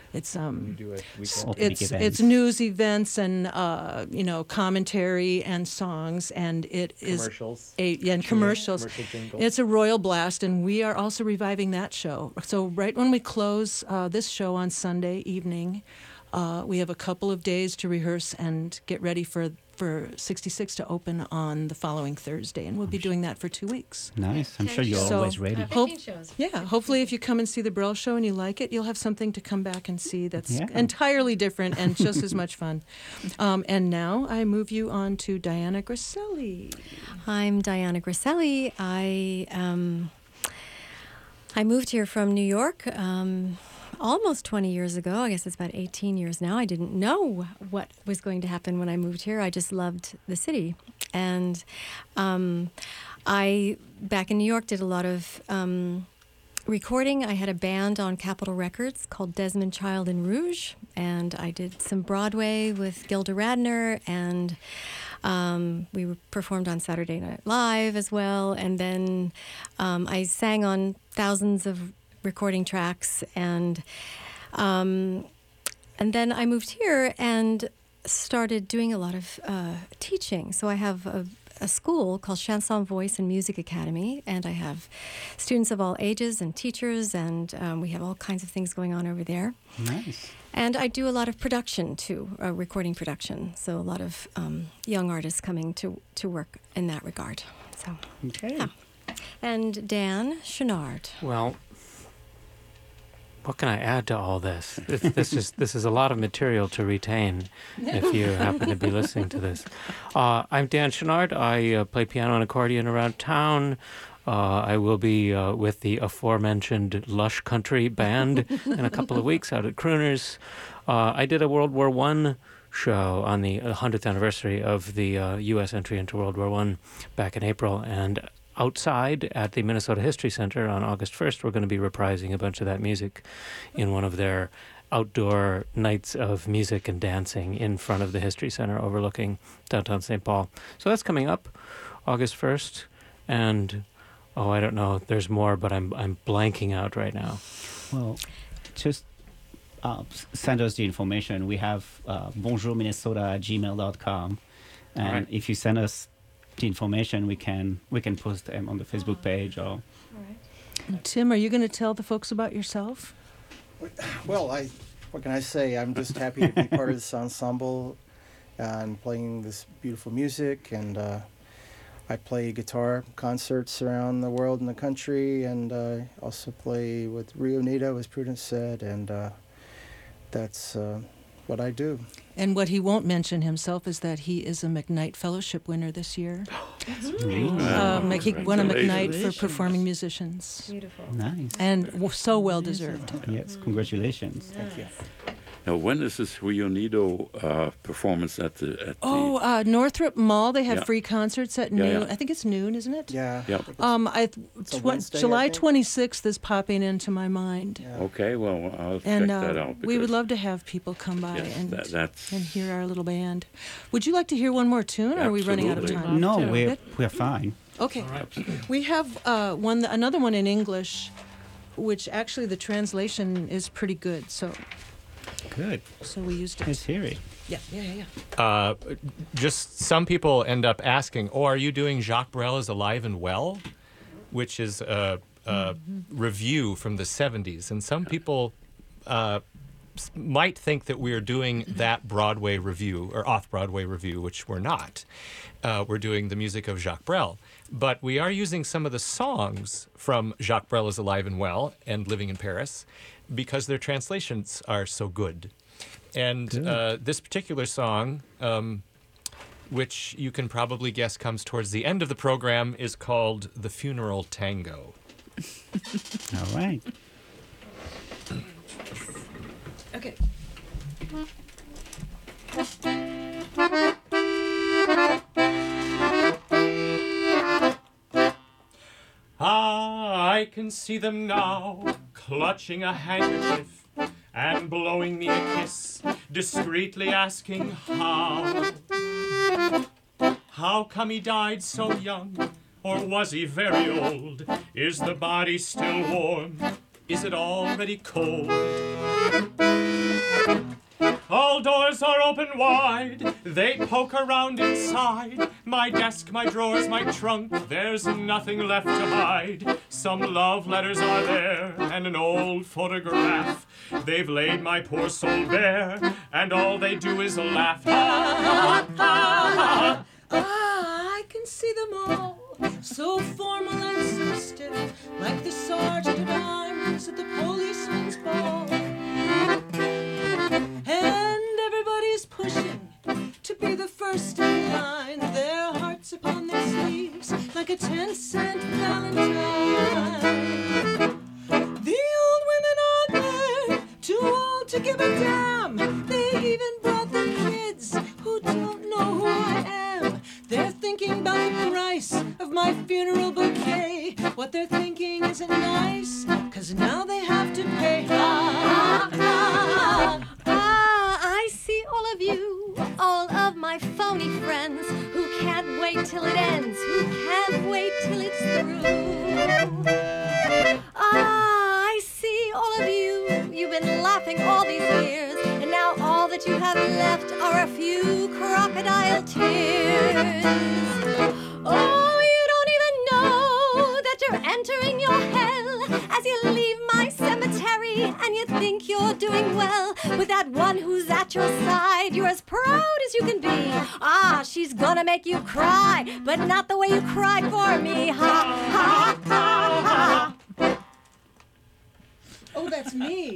news events and commentary and songs, and it commercials. Commercials. Commercial jingles. It's a royal blast, and we are also reviving that show. So right when we close this show on Sunday evening, we have a couple of days to rehearse and get ready for 66 to open on the following Thursday, and we'll be doing that for 2 weeks. Nice. I'm sure you're always ready. 15 shows. Yeah, hopefully if you come and see the Brill Show and you like it, you'll have something to come back and see that's entirely different and just as much fun. And now I move you on to Diana Griselli. I'm Diana Griselli. I moved here from New York almost 20 years ago. I guess it's about 18 years now. I didn't know what was going to happen when I moved here. I just loved the city. And I, back in New York, did a lot of recording. I had a band on Capitol Records called Desmond Child and Rouge, and I did some Broadway with Gilda Radner, and we performed on Saturday Night Live as well. And then I sang on thousands of recording tracks, and then I moved here and started doing a lot of teaching. So I have a school called Chanson Voice and Music Academy, and I have students of all ages and teachers, and we have all kinds of things going on over there. Nice. And I do a lot of production too, recording production. So a lot of young artists coming to work in that regard. So okay. Yeah. And Dan Chenard. Well, what can I add to all this? This is a lot of material to retain if you happen to be listening to this. I'm Dan Chenard. I play piano and accordion around town. I will be with the aforementioned Lush Country Band in a couple of weeks out at Crooners. I did a World War I show on the 100th anniversary of the U.S. entry into World War I back in April, and outside at the Minnesota History Center on August 1st, we're going to be reprising a bunch of that music in one of their outdoor nights of music and dancing in front of the History Center overlooking downtown St. Paul. So that's coming up August 1st, and I don't know, there's more, but I'm blanking out right now. Well, just send us the information. We have bonjourminnesota@gmail.com, and right. if you send us the information, we can post them on the Facebook page. Or Tim, are you going to tell the folks about yourself? Well, what can I say? I'm just happy to be part of this ensemble and playing this beautiful music. And I play guitar concerts around the world and the country, and I also play with Rio Nita, as Prudence said, and that's what I do. And what he won't mention himself is that he is a McKnight Fellowship winner this year. He won a McKnight for performing musicians. Beautiful. Nice. And so well deserved. Yes, congratulations. Thank you. Now, when is this Rio Nido performance at the? Northrop Mall. They have free concerts at noon. Yeah. I think it's noon, isn't it? Yeah. Wednesday, July I think. 26th is popping into my mind. Yeah. Okay, well, I'll And check that out. we would because- love to have people come by Yes, and that's hear our little band. Would you like to hear one more tune, or are we running out of Absolutely. time? No, Good? we're fine. Okay. We have another one in English, which actually the translation is pretty good. So Good. we used it. Let's hear it. Yeah. Just some people end up asking, are you doing Jacques Brel is Alive and Well? Which is a review from the 70s. And some people might think that we are doing that Broadway review or off-Broadway review, which we're not. We're doing the music of Jacques Brel. But we are using some of the songs from Jacques Brel is Alive and Well and Living in Paris because their translations are so good. And this particular song which you can probably guess comes towards the end of the program, is called The Funeral Tango. All right. Okay. I can see them now, clutching a handkerchief and blowing me a kiss, discreetly asking how. How come he died so young? Or was he very old? Is the body still warm? Is it already cold? All doors are open wide, they poke around inside. My desk, my drawers, my trunk, there's nothing left to hide. Some love letters are there, and an old photograph. They've laid my poor soul bare, and all they do is laugh. I can see them all, so formal and so stiff, like the sergeant at arms at the policeman's ball. And everybody's pushing to be the first in line, their hearts upon their sleeves like a 10-cent valentine. The old women are there, too old to give a damn. They even brought their kids who don't know who I am. They're thinking about the price of my funeral bouquet. What they're thinking isn't nice, 'cause now they have to pay. I see all of you, all of my phony friends who can't wait till it ends, who can't wait till it's through. I see all of you, you've been laughing all these years, and now all that you have left are a few crocodile tears. Oh, you don't even know that you're entering your hell as you leave my cemetery, and you think you're doing well with that one who's at your side. You're as proud as you can be. She's gonna make you cry, but not the way you cried for me. Ha, ha, ha, ha. Oh, that's me.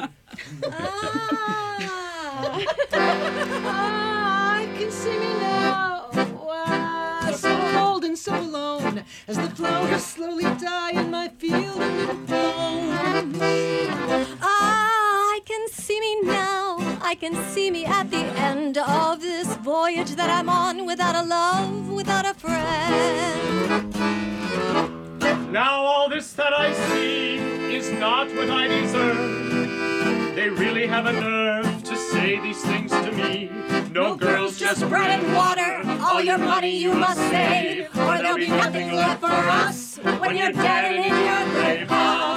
I can see me now. So cold and so alone as the flowers slowly die in my field of bones. I can see me now. I can see me at the end of this voyage that I'm on, without a love, without a friend. Now all this that I see is not what I deserve. They really have a nerve to say these things to me. No girls, just bread and water. All your money you must save, or there'll be nothing left for us when you're dead and in your grave.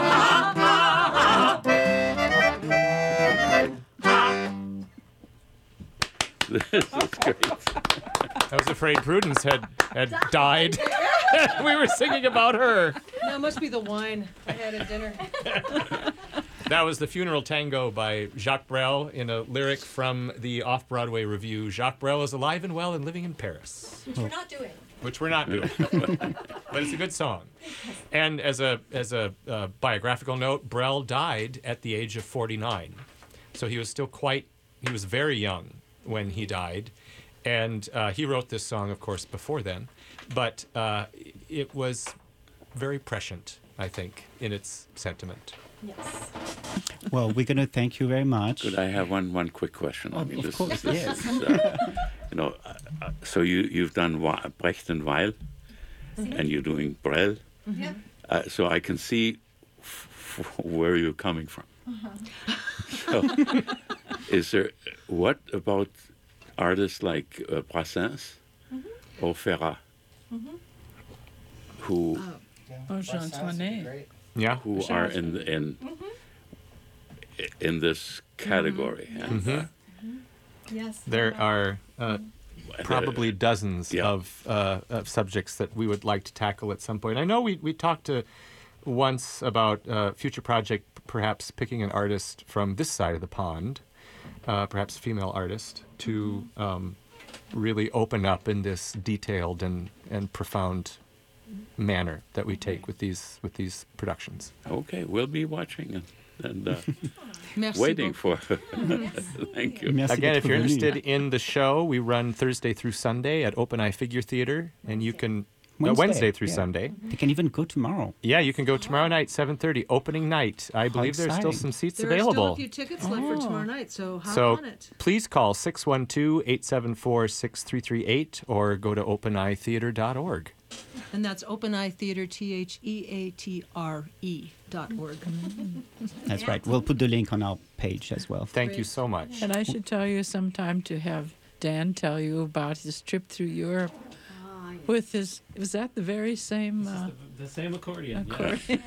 This is great. I was afraid Prudence had died. We were singing about her. No, it must be the wine I had at dinner. That was The Funeral Tango by Jacques Brel in a lyric from the Off-Broadway review. Jacques Brel is alive and well and living in Paris. Which we're not doing. Which we're not doing. But it's a good song. And as a biographical note, Brel died at the age of 49. So he was still he was very young when he died. And he wrote this song, of course, before then. But it was very prescient, I think, in its sentiment. Yes. Well, we're going to thank you very much. Could I have one quick question? I mean, of course, yes. So you've done Brecht and Weil, and you're doing Brel. Yeah. So I can see where you're coming from. So, what about artists like Brassens or Ferrat, who Jean-Antoine. Yeah, who are in this category? And, Yes. there are probably dozens of subjects that we would like to tackle at some point. I know we talked once about a future project, perhaps picking an artist from this side of the pond, perhaps a female artist, to really open up in this detailed and profound manner that we take with these productions. Okay, we'll be watching. and Merci waiting beaucoup. for. Thank you. Merci Again, if d'être you're venu. interested in the show, we run Thursday through Sunday at Open Eye Figure Theater, and you can Wednesday through yeah. Sunday. They can even go tomorrow. Yeah, you can go tomorrow night, 7:30, opening night. I believe there's still exciting. some seats There available. are still a few tickets left for tomorrow night, so hop So on it. please call 612-874-6338 or go to openeyetheater.org. And that's Open Eye Theater, TheAtre.org. That's right. We'll put the link on our page as well. Thank you so much. And I should tell you sometime to have Dan tell you about his trip through Europe with his. Was that the very same? The same accordion. accordion.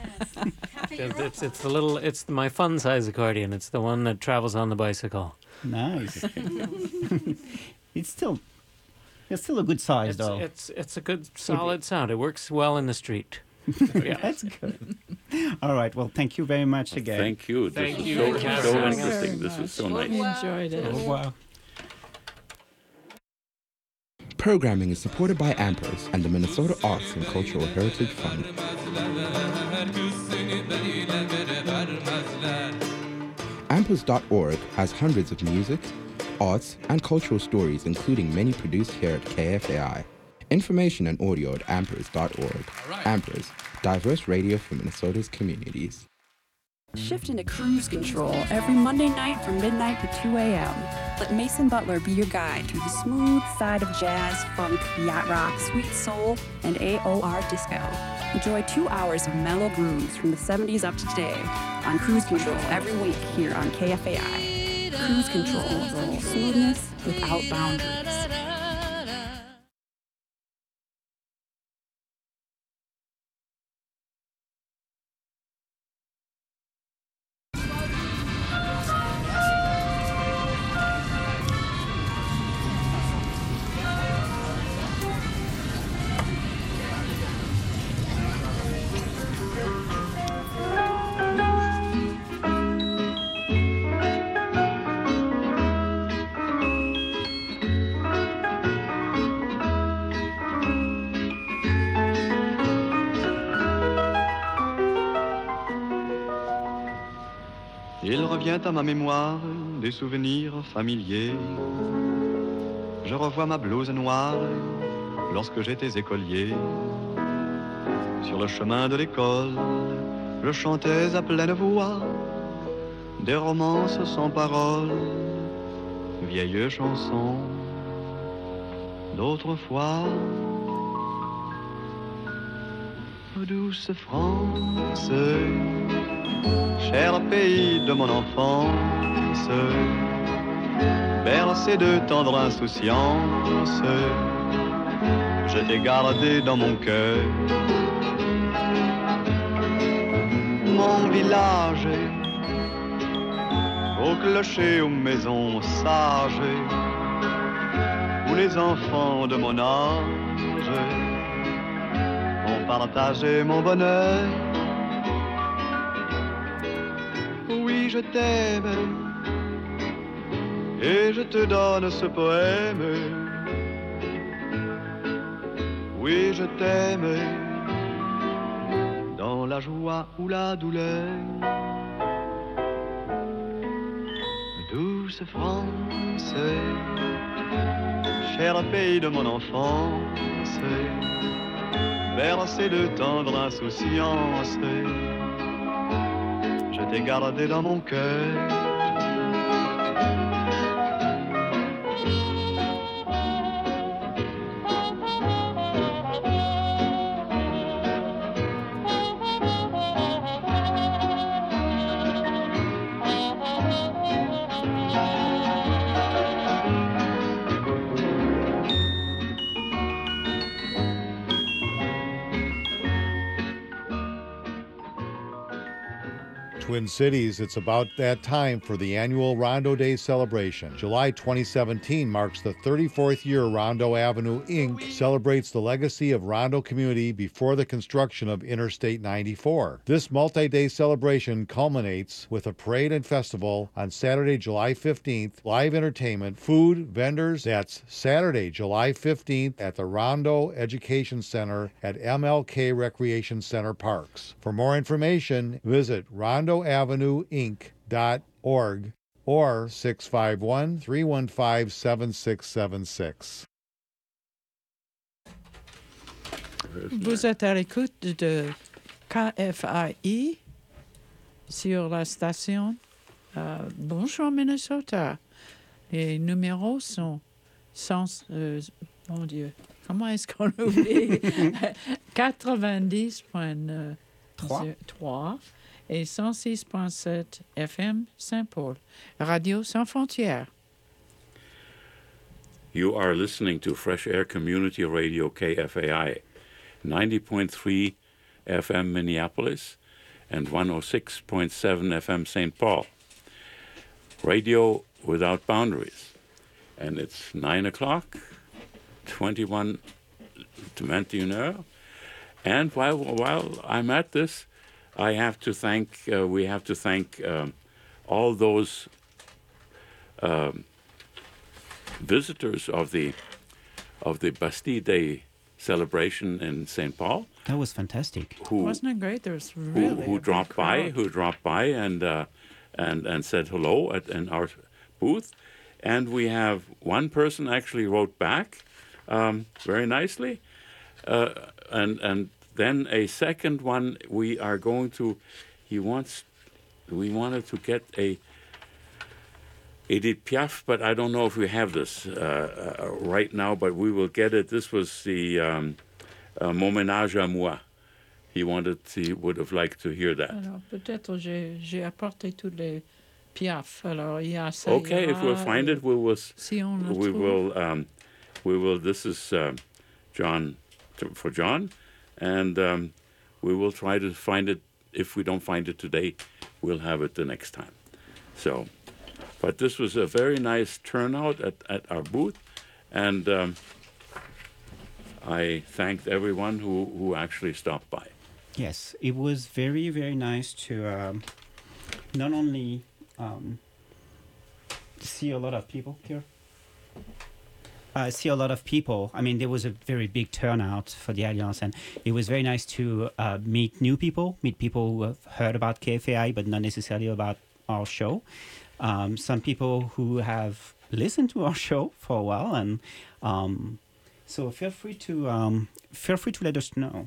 It's my fun size accordion. It's the one that travels on the bicycle. Nice. It's still a good size, though. It's a good solid sound. It works well in the street. Yeah, that's good. All right. Well, thank you very much again. Thank you. Thank This you is for so having us. interesting. This is so nice. We enjoyed it. Oh, wow. Programming is supported by Ampers and the Minnesota Arts and Cultural Heritage Fund. Ampers.org has hundreds of music, arts, and cultural stories, including many produced here at KFAI. Information and audio at ampers.org. Ampers, diverse radio for Minnesota's communities. Shift into cruise control every Monday night from midnight to 2 a.m. Let Mason Butler be your guide through the smooth side of jazz, funk, yacht rock, sweet soul, and AOR disco. Enjoy 2 hours of mellow grooves from the 70s up to today on Cruise Control every week here on KFAI. Cruise Control, smoothness without boundaries. Il revient à ma mémoire des souvenirs familiers. Je revois ma blouse noire lorsque j'étais écolier. Sur le chemin de l'école, je chantais à pleine voix des romances sans paroles, vieilles chansons d'autrefois. Douce France, cher pays de mon enfance, bercé de tendre insouciance, je t'ai gardé dans mon cœur. Mon village, au clocher, aux maisons sages, où les enfants de mon âge ont partagé mon bonheur. Oui, je t'aime et je te donne ce poème. Oui, je t'aime dans la joie ou la douleur. Douce France, cher pays de mon enfance, bercé de tendre insouciance, je t'ai gardé dans mon cœur. Twin Cities, it's about that time for the annual Rondo Day celebration. July 2017 marks the 34th year Rondo Avenue, Inc. celebrates the legacy of Rondo community before the construction of Interstate 94. This multi-day celebration culminates with a parade and festival on Saturday, July 15th, live entertainment, food, vendors. That's Saturday, July 15th at the Rondo Education Center at MLK Recreation Center Parks. For more information, visit Rondo rondoavenueinc.org or 651-315-7676. Vous êtes à l'écoute de KFAI sur la station Bonjour Minnesota. Les numéros sont mon Dieu, comment est-ce qu'on oublie 90.3 et 106.7 FM Saint-Paul. Radio Sans Frontières. You are listening to Fresh Air Community Radio KFAI, 90.3 FM Minneapolis and 106.7 FM St. Paul. Radio without boundaries. And it's 9 o'clock, 21 hours. And while I'm at this, we have to thank all those visitors of the Bastille Day celebration in St. Paul. That was fantastic. Wasn't it great? There was really who dropped by and said hello in our booth. And we have one person actually wrote back very nicely. And then a second one, we wanted to get a Edith Piaf, but I don't know if we have this right now, but we will get it. This was the Mon ménage à moi. He would have liked to hear that. Alors, peut-être j'ai apporté tous les Piaf. Alors, il y a ça. Okay, if we'll find it, we will. This is John for John, and we will try to find it. If we don't find it today, we'll have it the next time. So, but this was a very nice turnout at our booth, and I thanked everyone who actually stopped by. Yes, it was very, very nice to not only see a lot of people here. See a lot of people. I mean, there was a very big turnout for the Alliance, and it was very nice to meet people who have heard about KFAI, but not necessarily about our show. Some people who have listened to our show for a while, and so feel free to let us know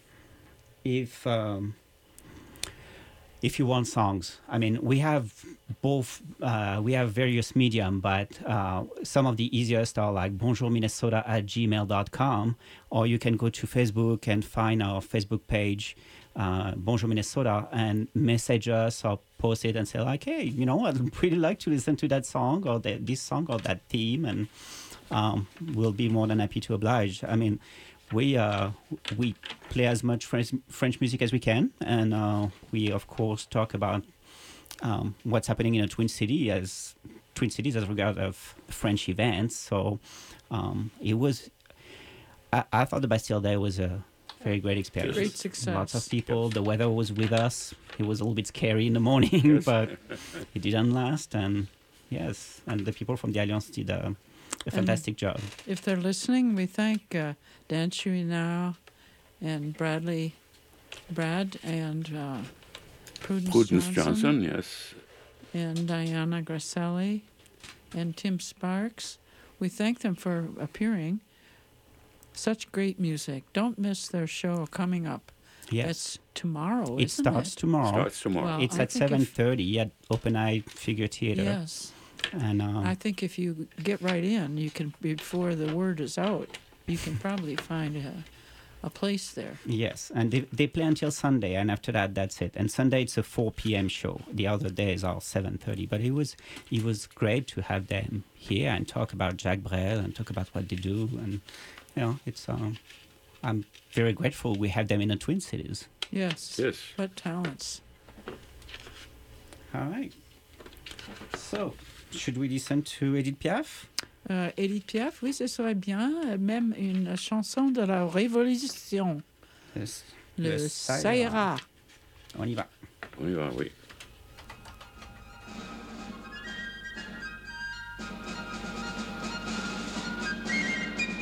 if you want songs. I mean, we have both. We have various medium, but some of the easiest are like bonjourminnesota@gmail.com, or you can go to Facebook and find our Facebook page, Bonjour Minnesota, and message us or post it and say like, hey, I'd really like to listen to that song or this song or that theme, and we'll be more than happy to oblige. I mean, we play as much French music as we can, and we of course talk about what's happening in the Twin Cities as regard of French events. So it was. I thought the Bastille Day was a very great experience. Great success. Lots of people. The weather was with us. It was a little bit scary in the morning, but it didn't last. And yes, and the people from the Alliance did a fantastic job. If they're listening, we thank Dan Chouinard and Brad and Prudence Johnson, yes. And Diana Grasselli and Tim Sparks. We thank them for appearing. Such great music. Don't miss their show coming up. Yes. It's tomorrow, It starts tomorrow. Well, it's at 7:30 at Open Eye Figure Theater. Yes. And I think if you get right in, you can, before the word is out, you can probably find a place there. Yes, and they play until Sunday, and after that, that's it. And Sunday it's a 4 p.m. show. The other days are 7:30. But it was great to have them here and talk about Jacques Brel and talk about what they do. And it's I'm very grateful we have them in the Twin Cities. Yes. What talents. All right. So, should we listen to Edith Piaf? Edith Piaf, oui, ce serait bien. Même une chanson de la Révolution. Le Ça ira. On y va. On y va, oui.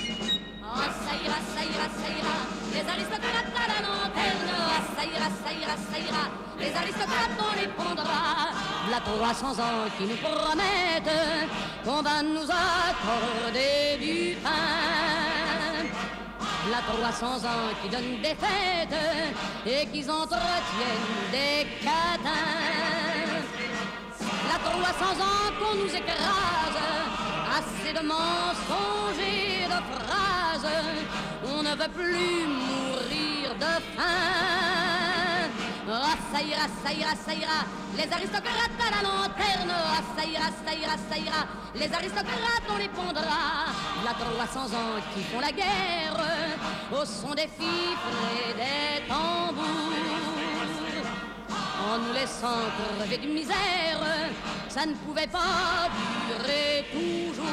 Ça ira, les aristocrates à la lanterne. Ça ira, ça ira, les aristocrates on les pondra. V'là 300 ans qui nous promettent qu'on va nous accorder du pain. V'là 300 ans qui donnent des fêtes et qui entretiennent des catins. V'là 300 ans qu'on nous écrase, assez de mensonges et de phrases, on ne veut plus mourir de faim. Ah, ça ira, ça ira, ça ira, les aristocrates à la lanterne. Ah, ça ira, ça ira, ça ira, les aristocrates on les pondra. Là 300 ans qui font la guerre au son des fifres et des tambours, en nous laissant crever de misère, ça ne pouvait pas durer toujours.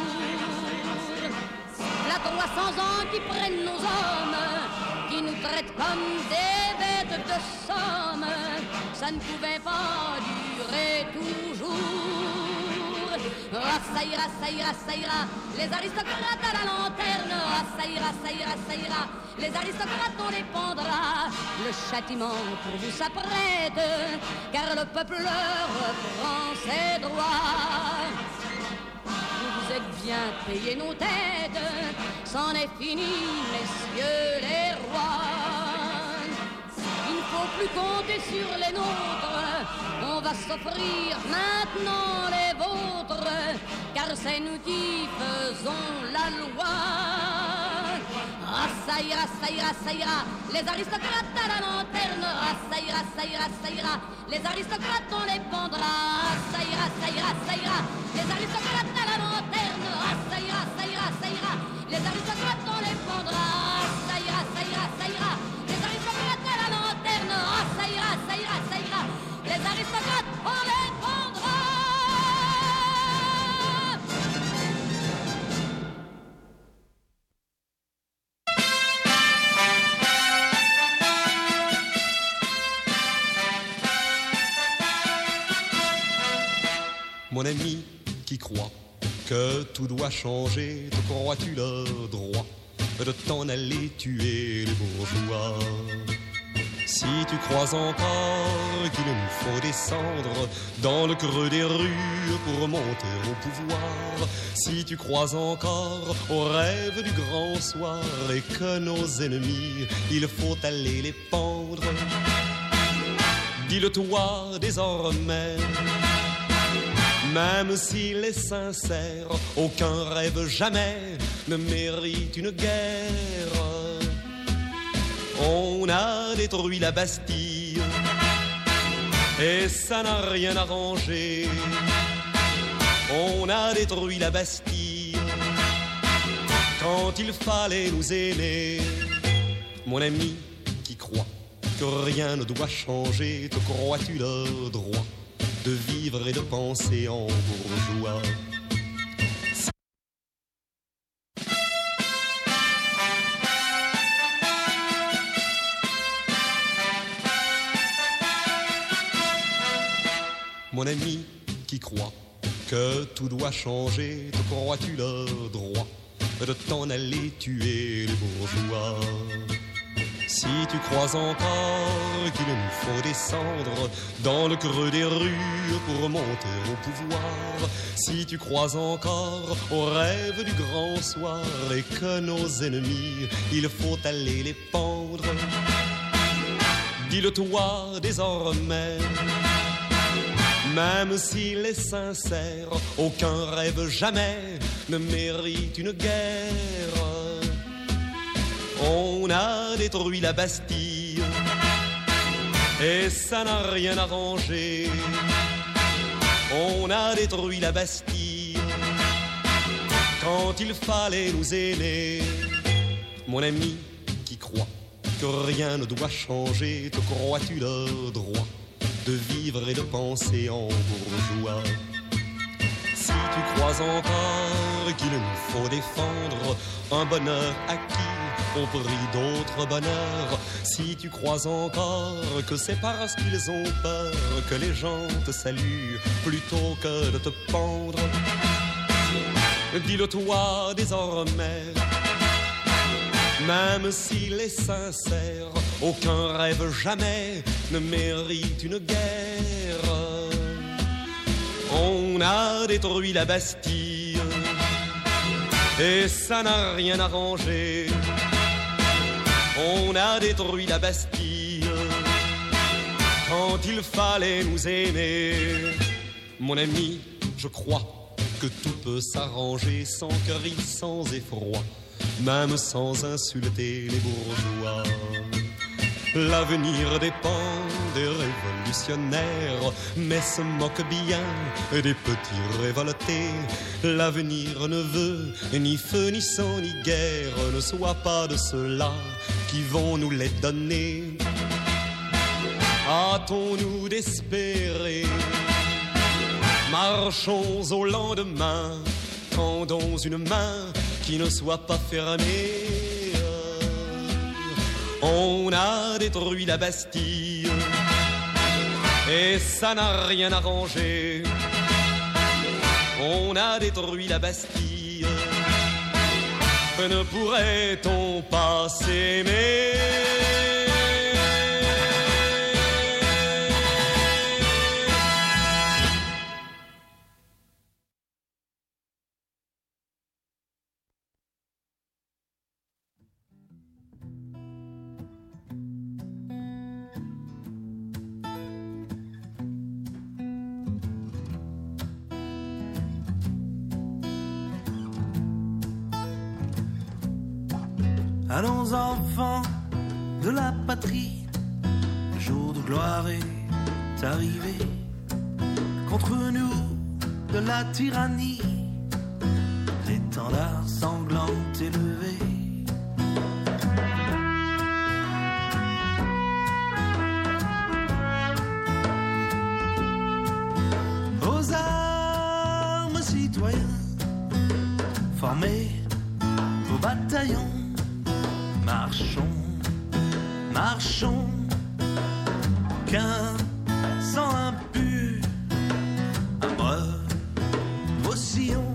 Là 300 ans qui prennent nos hommes, qui nous traitent comme des bêtes de somme, ça ne pouvait pas durer toujours. Ah, ça ira, ça ira, ça ira, les aristocrates à la lanterne. Ah, ça ira, ça ira, ça ira, les aristocrates on les pendra. Le châtiment pour vous s'apprête, car le peuple reprend ses droits. Vous êtes bien payés nos têtes, c'en est fini, messieurs les rois. Il ne faut plus compter sur les nôtres, on va s'offrir maintenant les vôtres, car c'est nous qui faisons la loi. Ah, ça ira, ça ira, ça ira, les aristocrates à la lanterne. Ah, ça ira, ça ira, ça ira, les aristocrates on les pendra. Ah, ça ira, ça ira, ça ira, les aristocrates à la lanterne. Ah, ça ira, ça ira, ça ira, les aristocrates on les pendra. Ah, ça ira, ça ira, ça ira, les aristocrates à la lanterne. Ah, ça ira, ça ira, ça ira, les aristocrates on les pendra. Mon ami qui croit que tout doit changer, te crois-tu le droit de t'en aller tuer les bourgeois? Si tu crois encore qu'il nous faut descendre dans le creux des rues pour monter au pouvoir, si tu crois encore au rêve du grand soir et que nos ennemis, il faut aller les pendre, dis-le-toi désormais. Même s'il est sincère, aucun rêve jamais ne mérite une guerre. On a détruit la Bastille et ça n'a rien arrangé. On a détruit la Bastille quand il fallait nous aimer. Mon ami qui croit que rien ne doit changer, te crois-tu le droit de vivre et de penser en bourgeois? Mon ami qui croit que tout doit changer, te crois-tu le droit de t'en aller tuer les bourgeois? Si tu crois encore qu'il nous faut descendre dans le creux des rues pour monter au pouvoir, si tu crois encore au rêve du grand soir et que nos ennemis, il faut aller les pendre, dis-le-toi désormais. Même s'il est sincère, aucun rêve jamais ne mérite une guerre. On a détruit la Bastille et ça n'a rien arrangé. On a détruit la Bastille quand il fallait nous aimer. Mon ami qui croit que rien ne doit changer, te crois-tu le droit de vivre et de penser en bourgeois? Si tu crois encore qu'il nous faut défendre un bonheur acquis au prix d'autres bonheurs, si tu crois encore que c'est parce qu'ils ont peur que les gens te saluent plutôt que de te pendre, dis-le-toi désormais. Même s'il est sincère, aucun rêve jamais ne mérite une guerre. On a détruit la Bastille et ça n'a rien arrangé. On a détruit la Bastille quand il fallait nous aimer. Mon ami, je crois que tout peut s'arranger sans querelle, sans effroi, même sans insulter les bourgeois. L'avenir dépend des révolutionnaires, mais se moque bien des petits révoltés. L'avenir ne veut ni feu, ni sang, ni guerre. Ne sois pas de ceux-là qui vont nous les donner. Hâtons-nous d'espérer, marchons au lendemain, tendons une main qui ne soit pas fermée. On a détruit la Bastille et ça n'a rien arrangé. On a détruit la Bastille, ne pourrait-on pas s'aimer? Allons enfants de la patrie, le jour de gloire est arrivé. Contre nous de la tyrannie, l'étendard sanglant élevé. Aux armes citoyens, formés au bataillon. Marchons, marchons, qu'un sang impur abreuve vos sillons.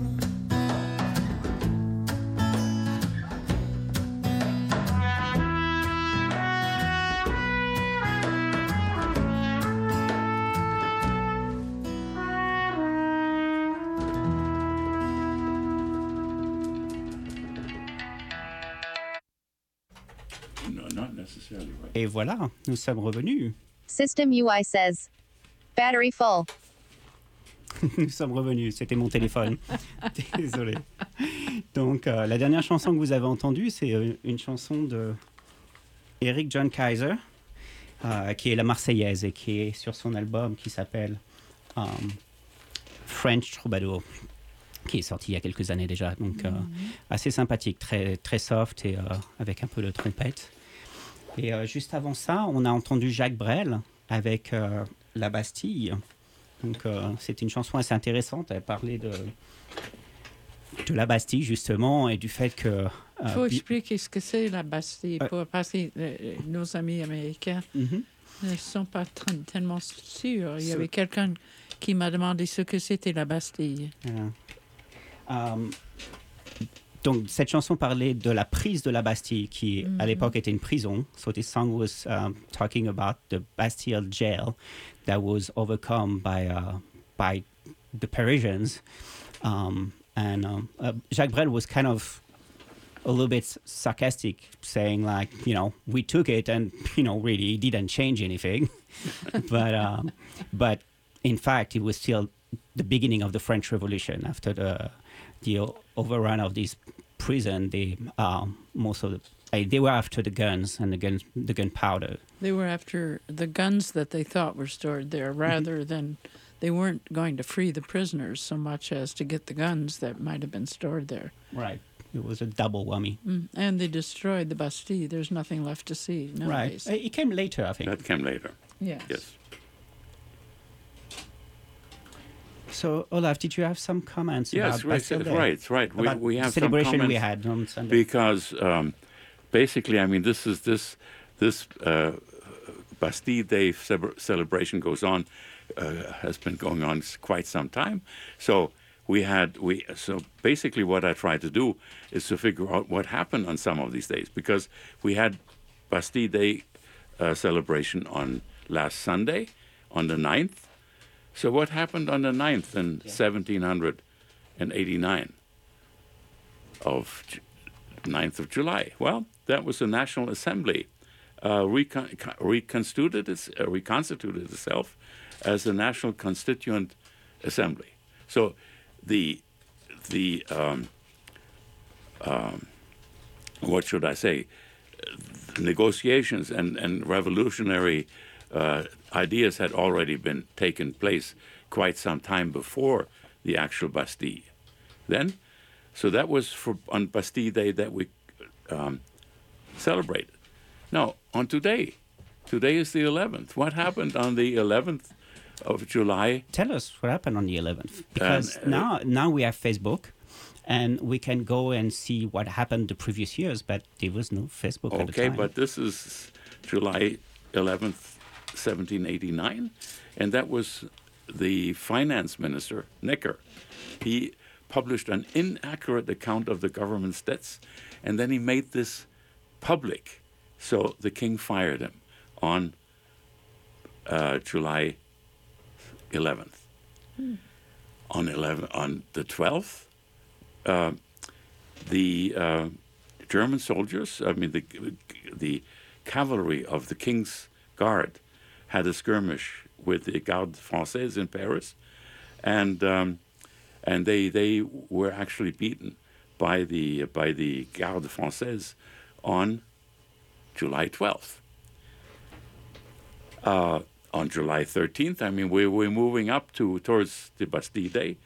Et voilà, nous sommes revenus. System UI says, battery full. Nous sommes revenus, c'était mon téléphone. Désolé. Donc, la dernière chanson que vous avez entendue, c'est une chanson de Eric John Kaiser, qui est la Marseillaise et qui est sur son album qui s'appelle French Troubadour, qui est sorti il y a quelques années déjà. Donc, assez sympathique, très, très soft et avec un peu de trompette. Et juste avant ça, on a entendu Jacques Brel avec La Bastille. Donc, c'est une chanson assez intéressante. Elle parlait de la Bastille, justement, et du fait que... Il faut expliquer ce que c'est la Bastille, parce que nos amis américains ne sont pas tellement sûrs. Il y avait quelqu'un qui m'a demandé ce que c'était la Bastille. Donc, cette chanson parlait de la prise de la Bastille, qui à l'époque était une prison. So this song was talking about the Bastille jail that was overcome by the Parisians. Jacques Brel was kind of a little bit sarcastic, saying like, we took it and, really it didn't change anything. But in fact, it was still the beginning of the French Revolution. After the overrun of this prison, they were after the guns and the gunpowder. They were after the guns that they thought were stored there, rather than they weren't going to free the prisoners so much as to get the guns that might have been stored there. Right. It was a double whammy. And they destroyed the Bastille. There's nothing left to see nowadays. Right. It came later, I think. That came later. Yes. Yes. So, Olaf, did you have some comments about Bastille Day? Right. About we have the celebration some comments we had on Sunday. Because basically, I mean, this Bastille Day celebration goes on, has been going on quite some time. So So basically what I tried to do is to figure out what happened on some of these days, because we had Bastille Day celebration on last Sunday, on the 9th. So what happened on the 9th in 1789 of 9th of July? Well, that was the National Assembly reconstituted itself as the National Constituent Assembly. So the what should I say? Negotiations and revolutionary ideas had already been taken place quite some time before the actual Bastille. So that was on Bastille Day that we celebrated. Now, on today is the 11th. What happened on the 11th of July? Tell us what happened on the 11th, because now we have Facebook, and we can go and see what happened the previous years, but there was no Facebook at the time. Okay, but this is July 11th, 1789, and that was the finance minister, Necker. He published an inaccurate account of the government's debts, and then he made this public. So the king fired him on July 11th. On the 12th, the German soldiers, the cavalry of the King's Guard, had a skirmish with the Garde Française in Paris, and they were actually beaten by the Garde Française on July 12th. On July 13th, we're moving up towards the Bastille Day.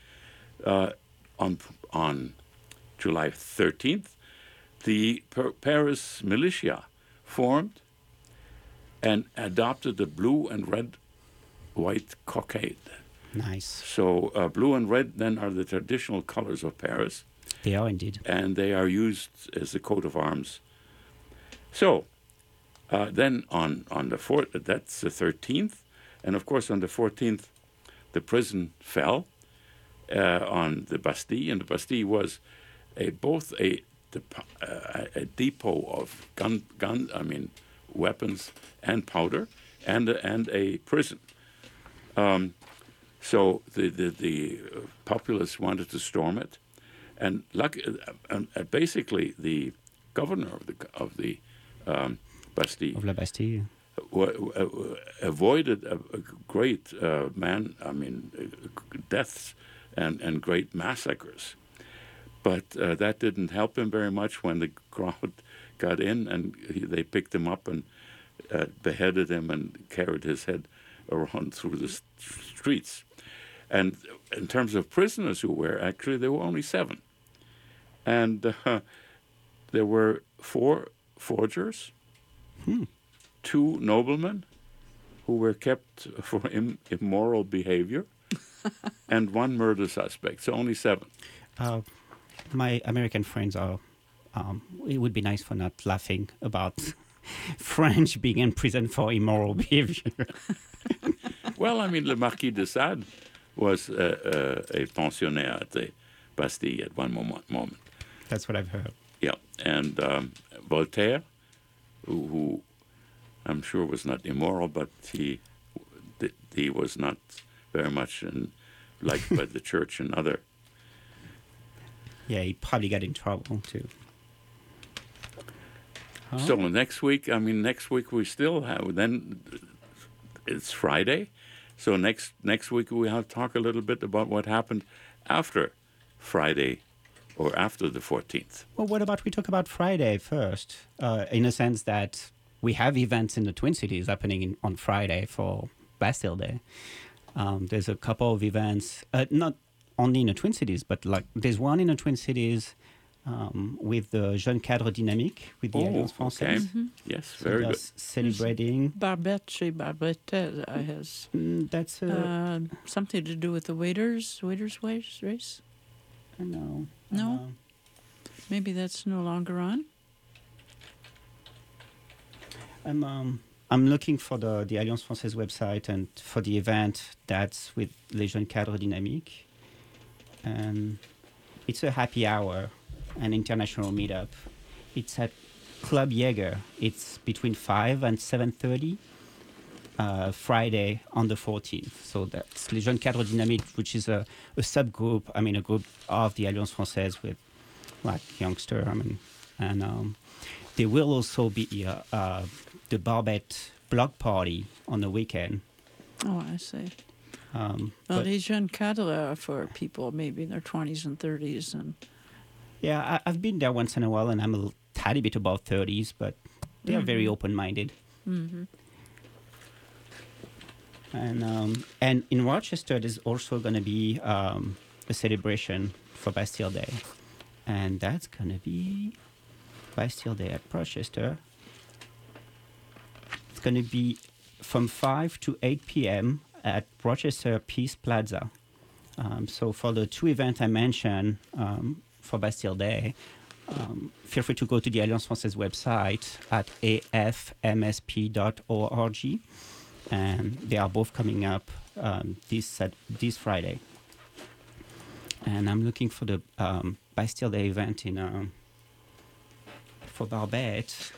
On July 13th, the Paris militia formed and adopted the blue and red-white cockade. Nice. So blue and red then are the traditional colors of Paris. They are indeed. And they are used as the coat of arms. So then on the 4th, that's the 13th, and of course on the 14th, the prison fell on the Bastille, and the Bastille was both a depot of weapons and powder, and a prison. So the populace wanted to storm it, and basically the governor of the Bastille, of La Bastille, avoided a great deaths and great massacres. But that didn't help him very much when the crowd got in, and they picked him up and beheaded him and carried his head around through the streets. And in terms of prisoners who were, actually there were only 7. And there were 4 forgers, 2 noblemen who were kept for immoral behavior, and 1 murder suspect. So only 7. My American friends are. It would be nice for not laughing about French being in prison for immoral behavior. Well, le Marquis de Sade was a pensionnaire at the Bastille at one moment. That's what I've heard. Yeah, and Voltaire, who I'm sure was not immoral, but he was not very much liked by the church and other. Yeah, he probably got in trouble too. So next week we still have. Then it's Friday, so next week we have to talk a little bit about what happened after Friday, or after the 14th. Well, what about we talk about Friday first? In a sense that we have events in the Twin Cities happening on Friday for Bastille Day. There's a couple of events, not only in the Twin Cities, but there's one in the Twin Cities with the Jeunes Cadres Dynamiques, with the Alliance Française. Okay. Mm-hmm. Yes, very good. Celebrating. Barbette chez Barbette has that's something to do with the waiters race? No. No? Maybe that's no longer on? I'm looking for the Alliance Française website and for the event that's with les Jeunes Cadres Dynamiques. and it's a happy hour, an international meetup. It's at Club Jäger. It's between 5 and 7:30. Friday on the 14th. So that's Les Jeunes Cadres Dynamiques, which is a subgroup, a group of the Alliance Française with like youngster, and there will also be the Barbette block party on the weekend. Oh, I see. Well, Les Jeunes Cadres are for people maybe in their 20s and 30s. And yeah, I've been there once in a while, and I'm a tiny bit above 30s, but they are very open-minded. Mm-hmm. And in Rochester, there's also going to be a celebration for Bastille Day. And that's going to be Bastille Day at Rochester. It's going to be from 5 to 8 p.m. at Rochester Peace Plaza. So for the two events I mentioned for Bastille Day, feel free to go to the Alliance Française website at afmsp.org. And they are both coming up this Friday. And I'm looking for the Bastille Day event for Barbette.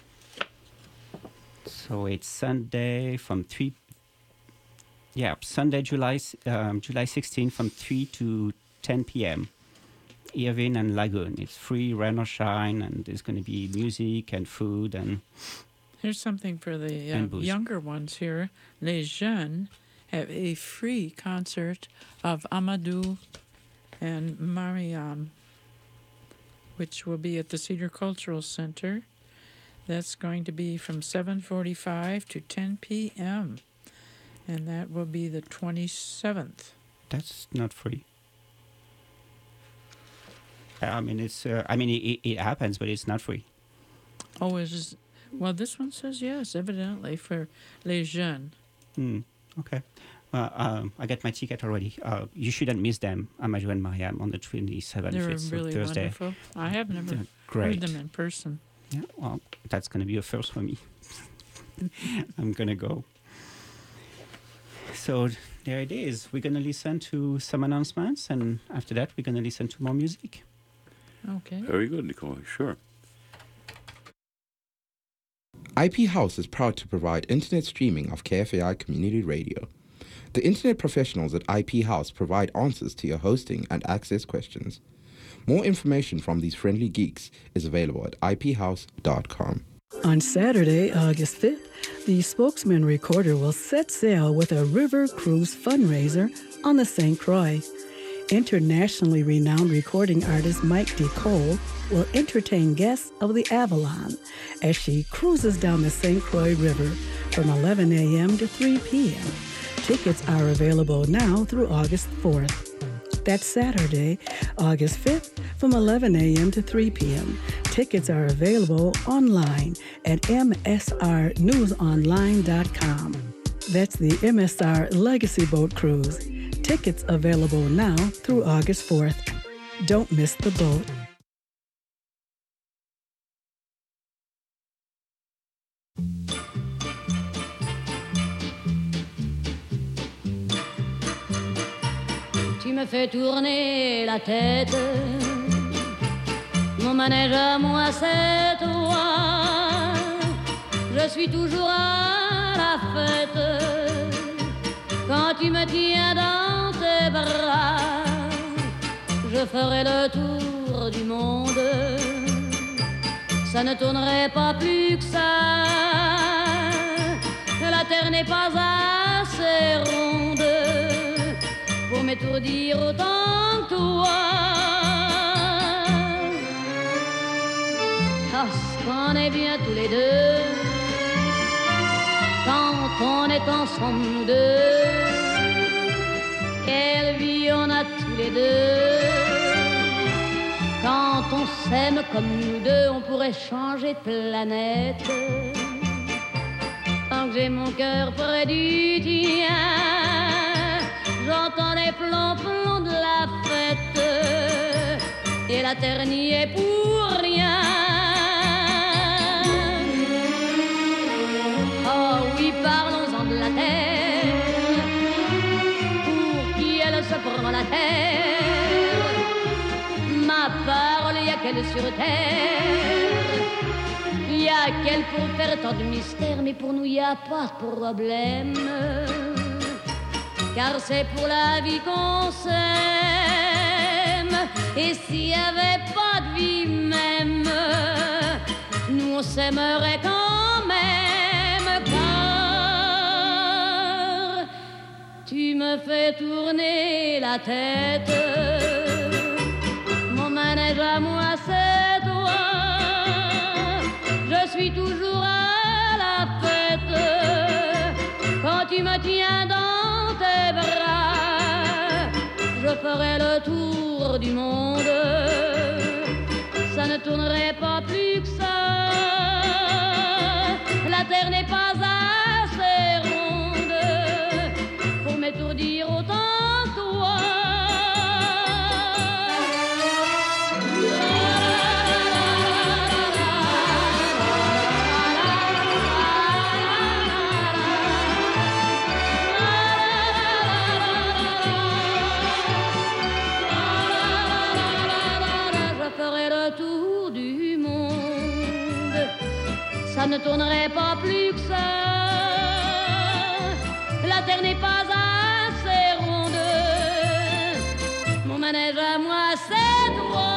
So it's Sunday from 3. Yeah, Sunday, July 16 from 3 to 10 p.m. Irvine and Lagoon. It's free, rain or shine, and there's going to be music and food and. Here's something for the younger ones here. Les Jeunes have a free concert of Amadou and Mariam, which will be at the Cedar Cultural Center. That's going to be from 7:45 to 10 p.m., and that will be the 27th. That's not free. It happens, but it's not free. Oh, it is. Well, this one says yes, evidently, for Les Jeunes. Okay. Well, I got my ticket already. You shouldn't miss them, Amadou and Mariam, on the 27th. They're it's really Thursday. wonderful. I have never heard them in person. Yeah, well, that's going to be a first for me. I'm going to go. So there it is. We're going to listen to some announcements, and after that, we're going to listen to more music. Okay. Very good, Nicole. Sure. IP House is proud to provide internet streaming of KFAI Community Radio. The internet professionals at IP House provide answers to your hosting and access questions. More information from these friendly geeks is available at iphouse.com. On Saturday, August 5th, the Spokesman Recorder will set sail with a river cruise fundraiser on the St. Croix. Internationally renowned recording artist Mike DeCole will entertain guests of the Avalon as she cruises down the St. Croix River from 11 a.m. to 3 p.m. Tickets are available now through August 4th. That's Saturday, August 5th, from 11 a.m. to 3 p.m. Tickets are available online at msrnewsonline.com. That's the MSR Legacy Boat Cruise. Tickets available now through August 4th. Don't miss the boat. Tu me fais tourner la tête, mon manège à moi c'est toi. Je suis toujours à la fête quand tu me tiens dans tes bras. Je ferai le tour du monde, ça ne tournerait pas plus que ça. La terre n'est pas assez ronde pour m'étourdir autant que toi. Parce qu'on est bien tous les deux quand on est ensemble nous deux. Quelle vie on a tous les deux. Quand on s'aime comme nous deux, on pourrait changer de planète. Tant que j'ai mon cœur près du tien, j'entends les plombs de la fête, et la terre n'y est pour rien. Oh oui, parlons-en de la terre, pour qui elle se prend la terre. qu'elle sur terre. Y a qu'elle pour faire tant de mystères, mais pour nous y a pas de problème. Car c'est pour la vie qu'on s'aime. Et s'il y avait pas de vie même, nous on s'aimerait quand même. Car tu me fais tourner la tête. Mon manège à moi c'est toi. Je suis toujours à la fête quand tu me tiens dans tes bras. Je ferai le tour du monde. Ça ne tournerait pas plus que ça. La terre n'est pas assez ronde pour m'étourdir autant que toi. Ça ne tournerait pas plus que ça. La terre n'est pas assez ronde. Mon manège à moi, c'est toi.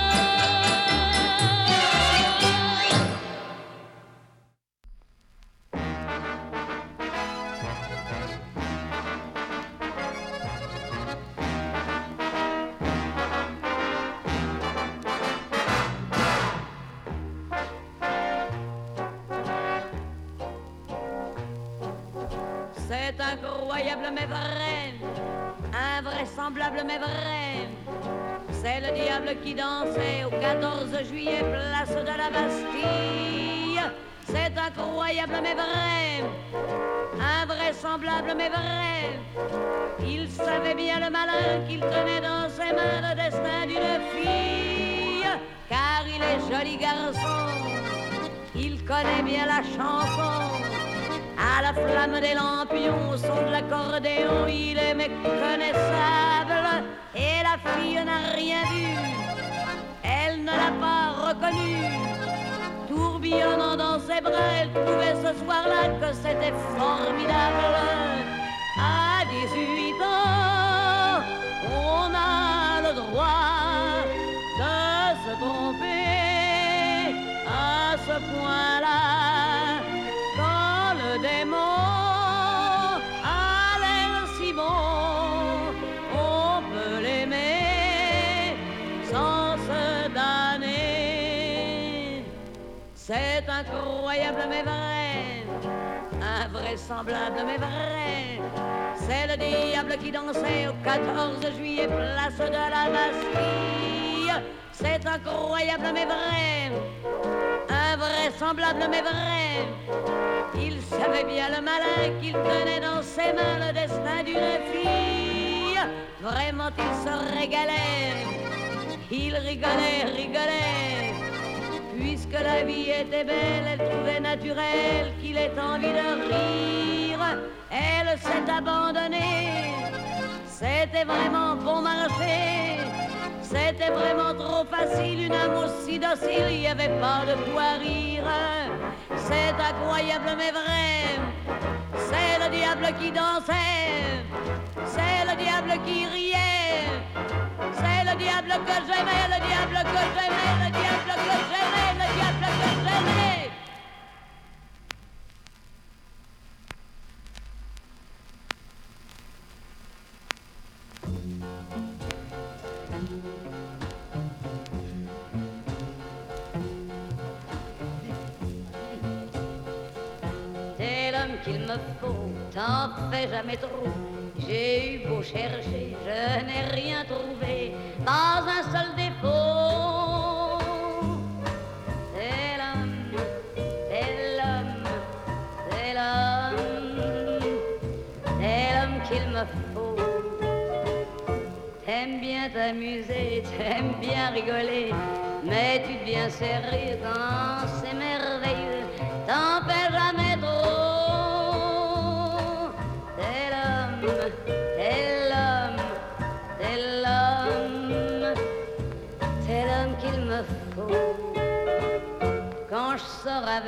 C'est incroyable mais vrai, invraisemblable mais vrai. C'est le diable qui dansait au 14 juillet, place de la Bastille. C'est incroyable mais vrai, invraisemblable mais vrai. Il savait bien le malin qu'il tenait dans ses mains le destin d'une fille. Car il est joli garçon, il connaît bien la chanson. À la flamme des lampions, au son de l'accordéon, il est méconnaissable. Et la fille n'a rien vu, elle ne l'a pas reconnu. Tourbillonnant dans ses bras, elle trouvait ce soir-là que c'était formidable. À 18 ans, on a le droit de se tromper à ce point-là. Le démon a l'air si bon, on peut l'aimer sans se damner. C'est incroyable mais vrai, invraisemblable mais vrai. C'est le diable qui dansait au 14 juillet, place de la Bastille. C'est incroyable mais vrai, invraisemblable mais vrai. Il savait bien le malin qu'il tenait dans ses mains le destin d'une fille. Vraiment il se régalait, il rigolait. Puisque la vie était belle, elle trouvait naturel qu'il ait envie de rire. Elle s'est abandonnée, c'était vraiment bon marché. C'était vraiment trop facile, une âme aussi docile, il n'y avait pas de quoi rire. C'est incroyable mais vrai, c'est le diable qui dansait, c'est le diable qui riait, c'est le diable que j'aimais, le diable que j'aimais, le diable que j'aimais, le diable que j'aimais. Qu'il me faut, t'en fais jamais trop. J'ai eu beau chercher, je n'ai rien trouvé, pas un seul défaut. C'est l'homme, c'est l'homme, c'est l'homme, c'est l'homme qu'il me faut. T'aimes bien t'amuser, t'aimes bien rigoler, mais tu deviens sérieux quand c'est merveilleux. T'en fais jamais trop. C'est l'homme qu'il me faut.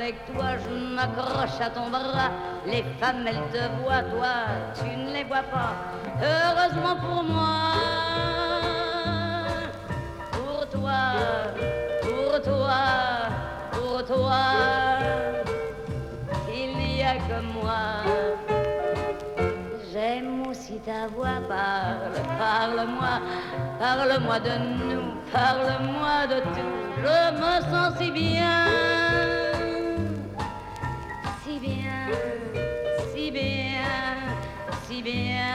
avec toi, je m'accroche à ton bras. Les femmes, elles te voient, toi, tu ne les vois pas. Heureusement pour moi, pour toi, pour toi, pour toi, il n'y a que moi. J'aime aussi ta voix, parle-moi, parle-moi de nous, parle-moi de tout. Je me sens si bien, si bien, si bien, si bien.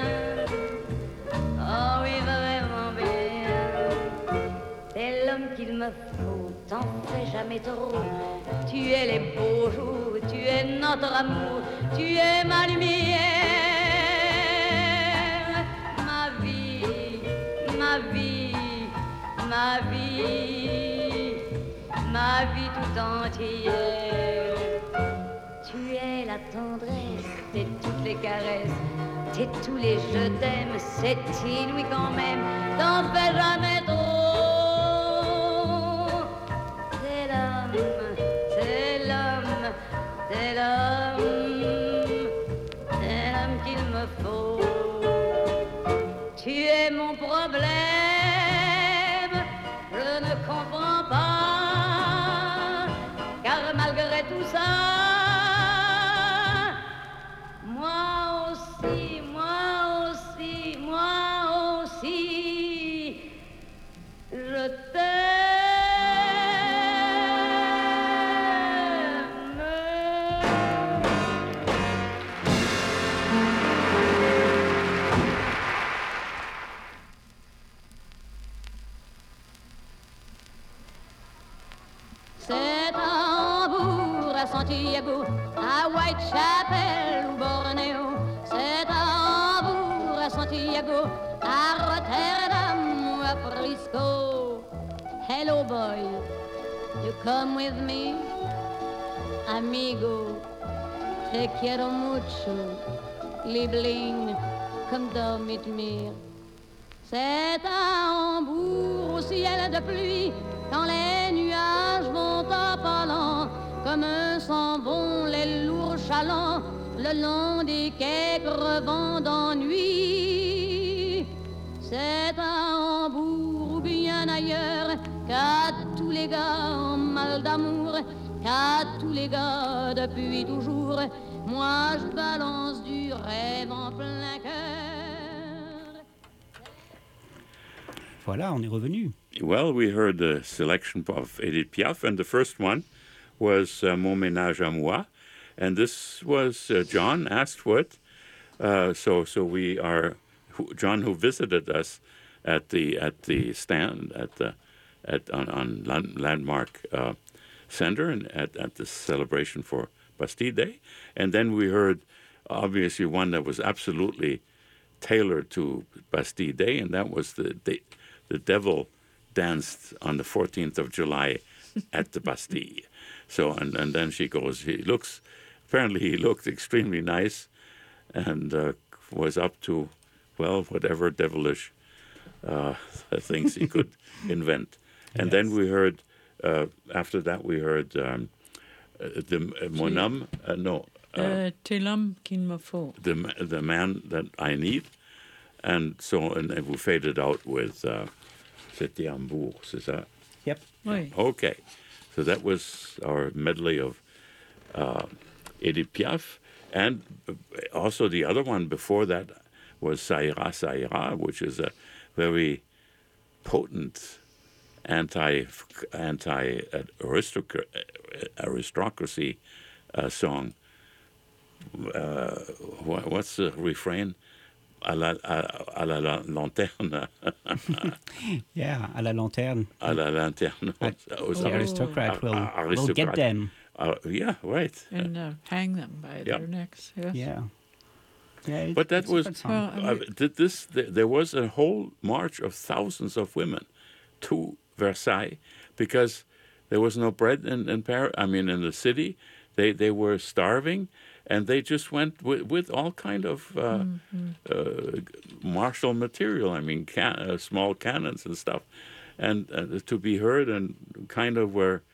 Oh oui, vraiment bien. T'es l'homme qu'il me faut, t'en fais jamais trop. Tu es les beaux jours, tu es notre amour, tu es ma lumière. Ma vie, ma vie, ma vie tout entière. Tu es la tendresse, t'es toutes les caresses, t'es tous les je t'aime, c'est inouï quand même, t'en fais jamais trop. C'est l'homme, c'est l'homme, c'est l'homme, c'est l'homme qu'il me faut. Tu es mon problème, je ne comprends pas, car malgré tout ça, moi aussi, moi aussi, moi aussi, je t'aime. C'est à Hambourg, à Santiago, à Whitechapel ou Bornéo. C'est à Hambourg, à Santiago, à Rotterdam ou à Frisco. Hello boy, you come with me? Amigo, te quiero mucho. Liebling, come down with me. C'est à Hambourg, au ciel de pluie, quand les nuages vont à pas lents, comme s'en vont les lourds chalands, le long des quais crevant d'ennui. C'est à Hambourg ou bien ailleurs, qu'à tous les gars en mal d'amour, qu'à tous les gars depuis toujours, moi je balance du rêve en plein cœur. Voilà, on est revenu. Well, we heard the selection of Edith Piaf, and the first one was Mon Ménage à Moi, and this was John asked for it. So we are John, who visited us at the stand on Landmark Center and at the celebration for Bastille Day, and then we heard obviously one that was absolutely tailored to Bastille Day, and that was the devil danced on the 14th of July at the Bastille. So, and then she goes, apparently he looked extremely nice and was up to, well, whatever devilish things he could invent. And then we heard, after that we heard Mon homme, T'es l'homme qu'il me faut. The man that I need. And so, and we faded out with C'était Hambourg, c'est ça? Yep. Oui. Okay. So that was our medley of Edith Piaf. And also the other one before that was Ça ira, ça ira, which is a very potent anti-aristocracy song. What's the refrain? À la lanterne. Yeah, à la lanterne. À la lanterne. The aristocrat will get them. Yeah, right. And hang them by their necks. Yes. Yeah. But that was there was a whole march of thousands of women to Versailles because there was no bread in Paris. I mean, in the city, they were starving. And they just went with all kind of martial material. I mean, small cannons and stuff, and to be heard, and kind of were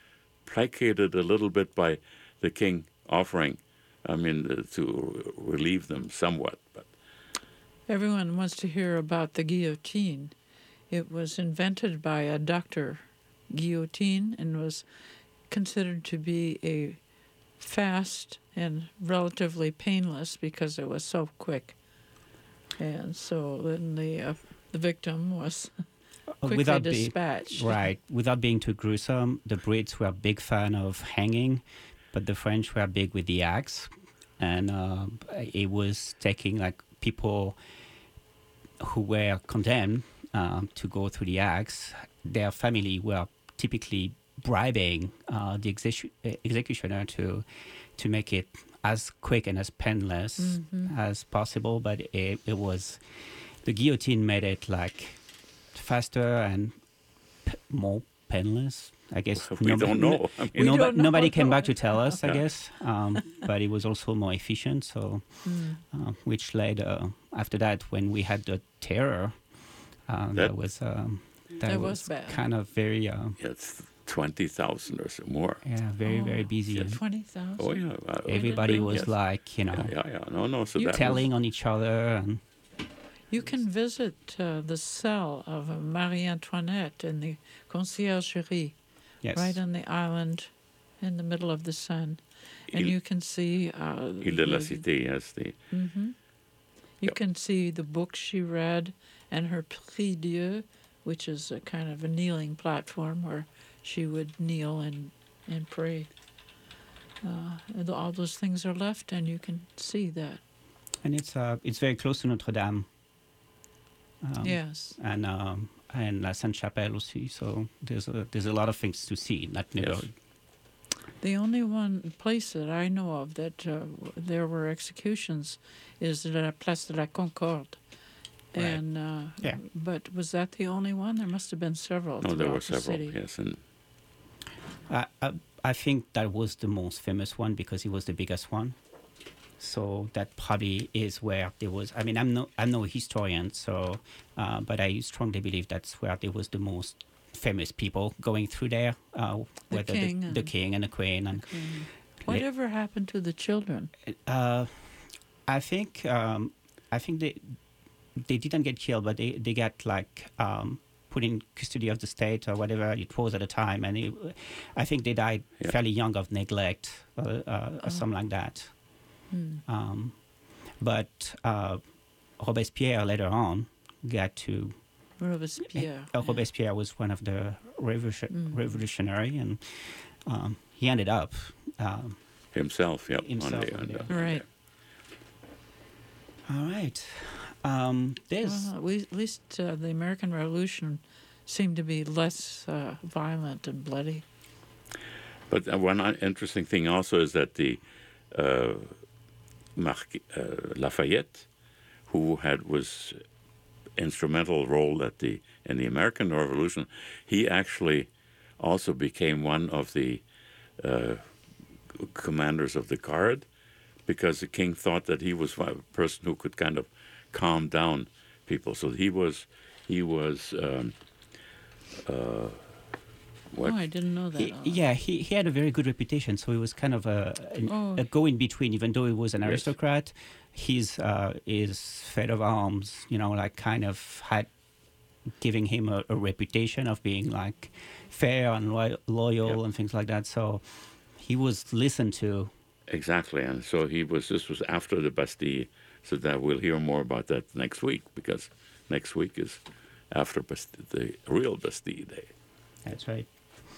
placated a little bit by the king offering, to relieve them somewhat. But everyone wants to hear about the guillotine. It was invented by a Dr. Guillotine and was considered to be a fast and relatively painless because it was so quick. And so then the victim was quickly dispatched. Without being too gruesome, the Brits were a big fan of hanging, but the French were big with the axe. And it was taking like people who were condemned to go through the axe. Their family were typically bribing the executioner to make it as quick and as painless as possible. But it was, the guillotine made it like faster and more painless. I guess we don't know. Nobody came back to tell us, I guess. But it was also more efficient. So, which led after that, when we had the terror, that was bad. Kind of very. It's 20,000 or so more. Yeah, very busy. Yes. 20,000. Oh yeah. Everybody was yes. like, No. So telling on each other and. You can visit the cell of Marie Antoinette in the Conciergerie, right on the island in the middle of the sun. And you can see... Ile de la Cité, yes. You can see the books she read and her Prie Dieu, which is a kind of a kneeling platform where she would kneel and pray. All those things are left, and you can see that. And it's very close to Notre Dame. Yes. And La Sainte-Chapelle aussi. So there's a lot of things to see in that neighborhood. The only one place that I know of that there were executions is La Place de la Concorde. Right. And but was that the only one? There must have been several. No, there were the several. city. Yes, and I think that was the most famous one because it was the biggest one. So that probably is where there was. I mean, I'm no historian, so but I strongly believe that's where there was the most famous people going through there. The king and the queen and. Whatever happened to the children? I think they didn't get killed, but they got like put in custody of the state or whatever it was at the time, and I think they died fairly young of neglect or something like that. But Robespierre later on got to... Robespierre was one of the revolutionary, and he ended up... himself, right. All right. At least the American Revolution seemed to be less violent and bloody. But one interesting thing also is that the Lafayette, who was instrumental role in the American Revolution, he actually also became one of the commanders of the Guard, because the king thought that he was a person who could kind of calm down people. So he was. I didn't know that. He had a very good reputation. So he was kind of a go-in-between. Even though he was an aristocrat, his fate of arms, like kind of had giving him a reputation of being like fair and loyal and things like that. So he was listened to. Exactly, and so this was after the Bastille, so that we'll hear more about that next week, because next week is after the real Bastille Day. That's right.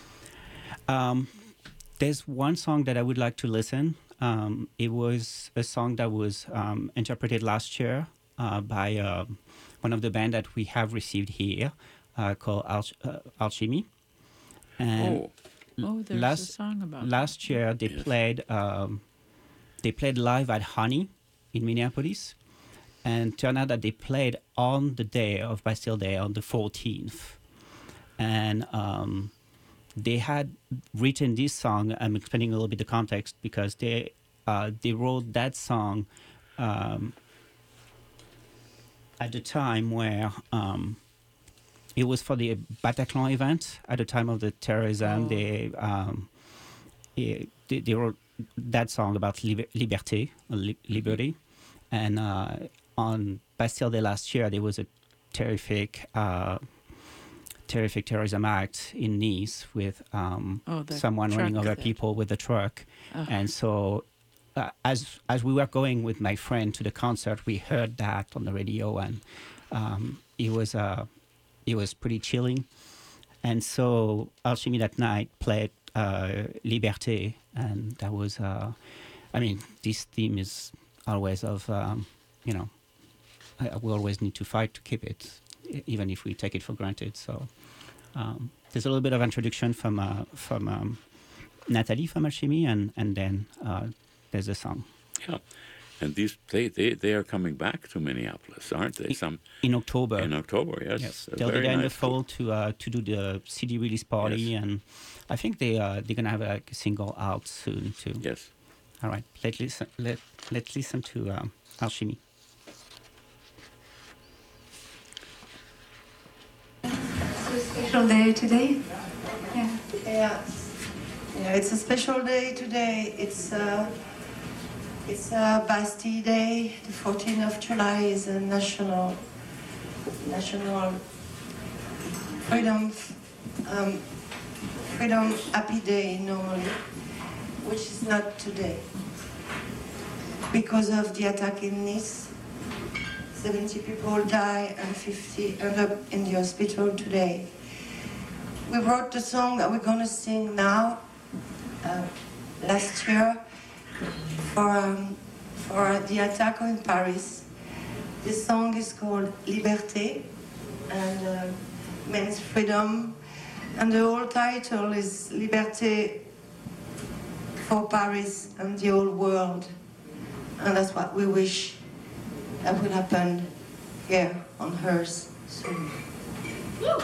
There's one song that I would like to listen. It was a song that was interpreted last year by one of the bands that we have received here, called Alchemy. And there's a song about last year they played live at Honey in Minneapolis, and turned out that they played on the day of Bastille Day, on the 14th, and they had written this song. I'm explaining a little bit the context, because they wrote that song at the time where it was for the Bataclan event at the time of the terrorism. they wrote that song about liberté, liberty. And on Bastille Day last year, there was a terrific terrorism act in Nice with someone running over people with a truck. And so as we were going with my friend to the concert, we heard that on the radio, and it was pretty chilling. And so Alchemy that night played Liberté, and that was, this theme is always of, we always need to fight to keep it, even if we take it for granted. So there's a little bit of introduction from Nathalie from Alchemy, and then there's a song. Yeah. And these they are coming back to Minneapolis, aren't they? In October. In October, yes. They'll be there in the fall to do the CD release party, and I think they're gonna have a single out soon too. Yes. All right. Let's listen to Alchemy. It's a special day today. Yeah, it's a special day today. It's Bastille Day. The 14th of July is a national freedom happy day normally, which is not today because of the attack in Nice. 70 people die and 50 end up in the hospital today. We wrote the song that we're going to sing now last year for the attack in Paris. This song is called Liberté and means freedom, and the whole title is Liberté for Paris and the whole world, and that's what we wish that would happen here on Earth soon. Woo!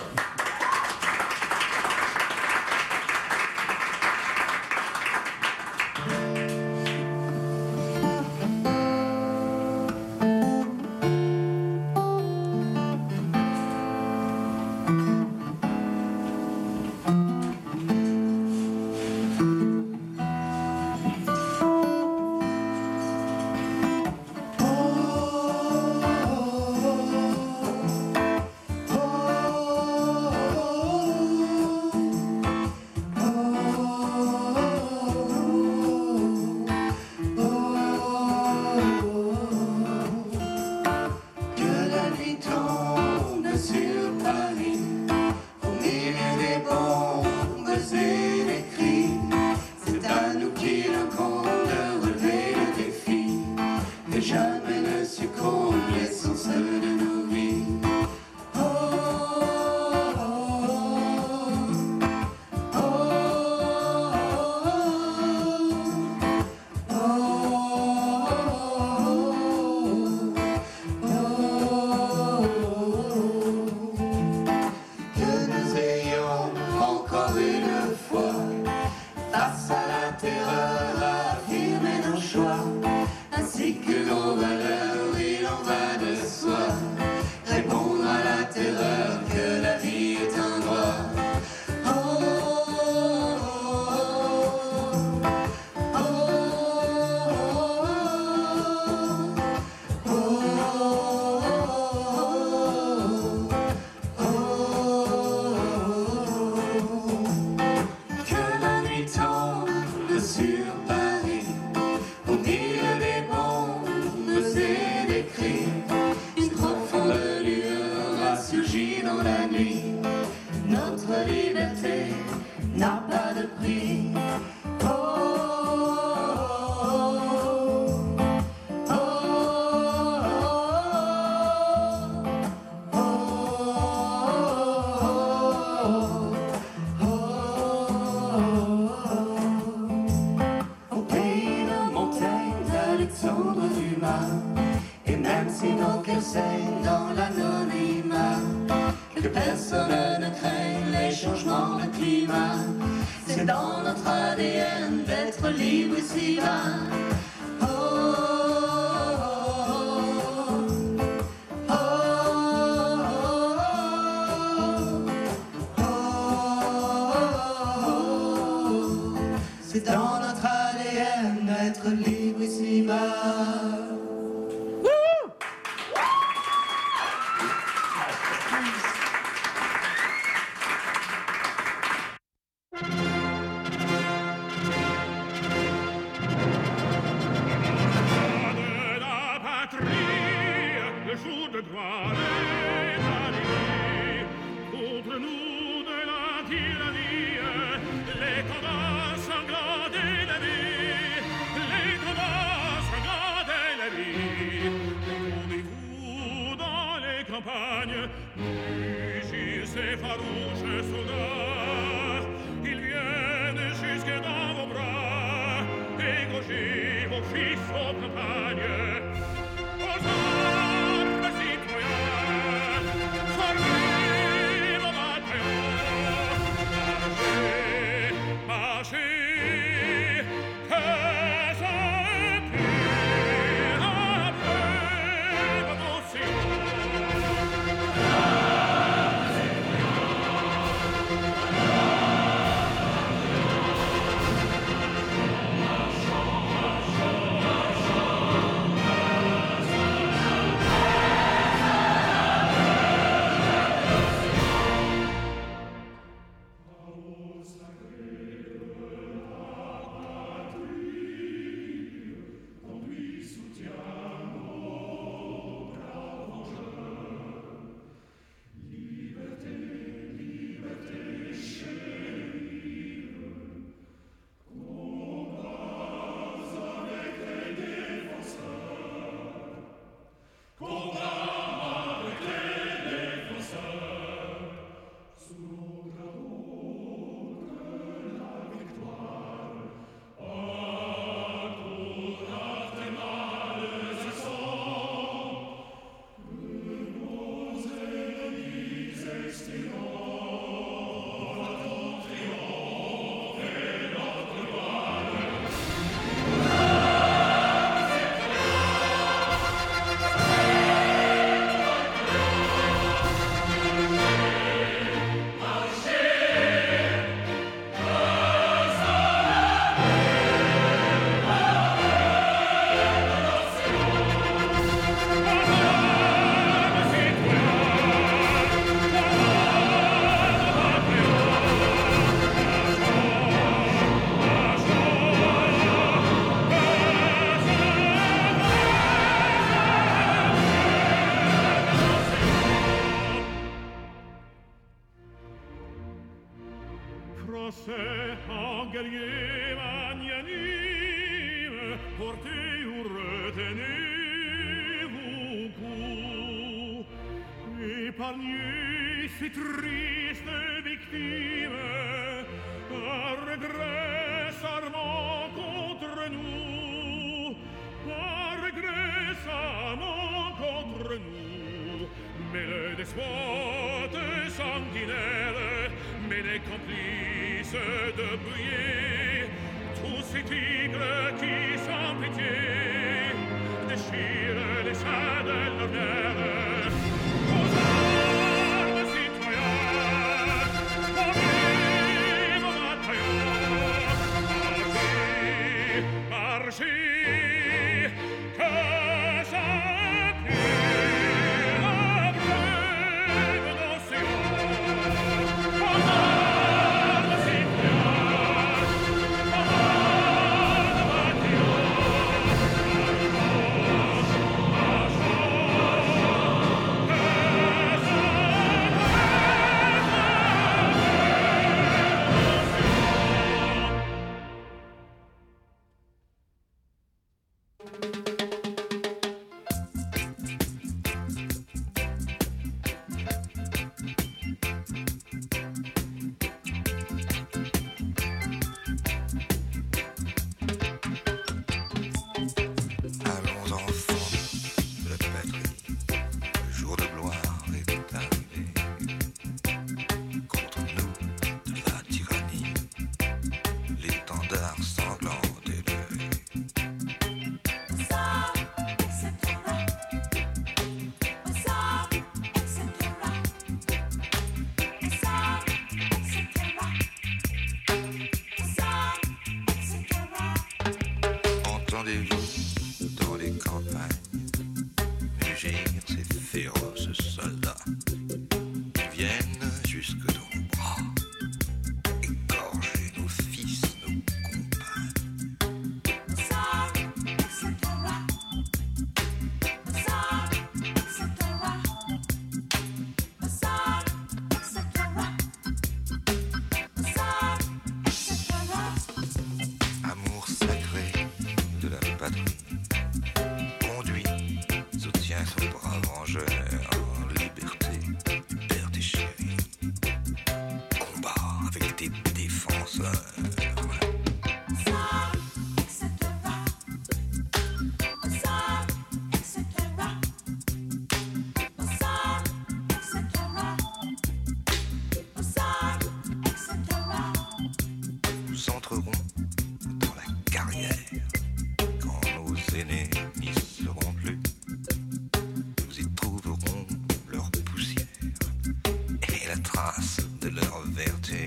C'est dans être libre ici-bas. Ces farouches soldats, ils viennent jusque dans vos bras, égorger vos fils aux campagnes. Aux armes citoyens, formez vos bataillons, marchez, marchez, que s'empire après vos sillons. Français en guerrier magnanime, portez ou retenez vos coups, épargnez ces tristes victimes, un regret s'armant contre nous, un regret s'armant contre nous, mais le despote sanguinaire, mais les complices de bouillie, tous ces tigres qui sans pitié déchirent les seins de leur mère. Aux armes citoyens, formez vos bataillons, marchez, marchez, que s'empire après vos océans. Sanglant d'élever. rendez-vous dans les campagnes. Mugir ces féroces soldats qui viennent jusque dans nos bras, égorger nos fils, nos amour sacré de la patrie, conduit, soutient son brave vengeur en liberté, père des chéris, combat avec tes défenseurs. Nous entrerons dans la carrière quand nos aînés n'y seront plus. Nous y trouverons leur poussière et la trace de leur vertu.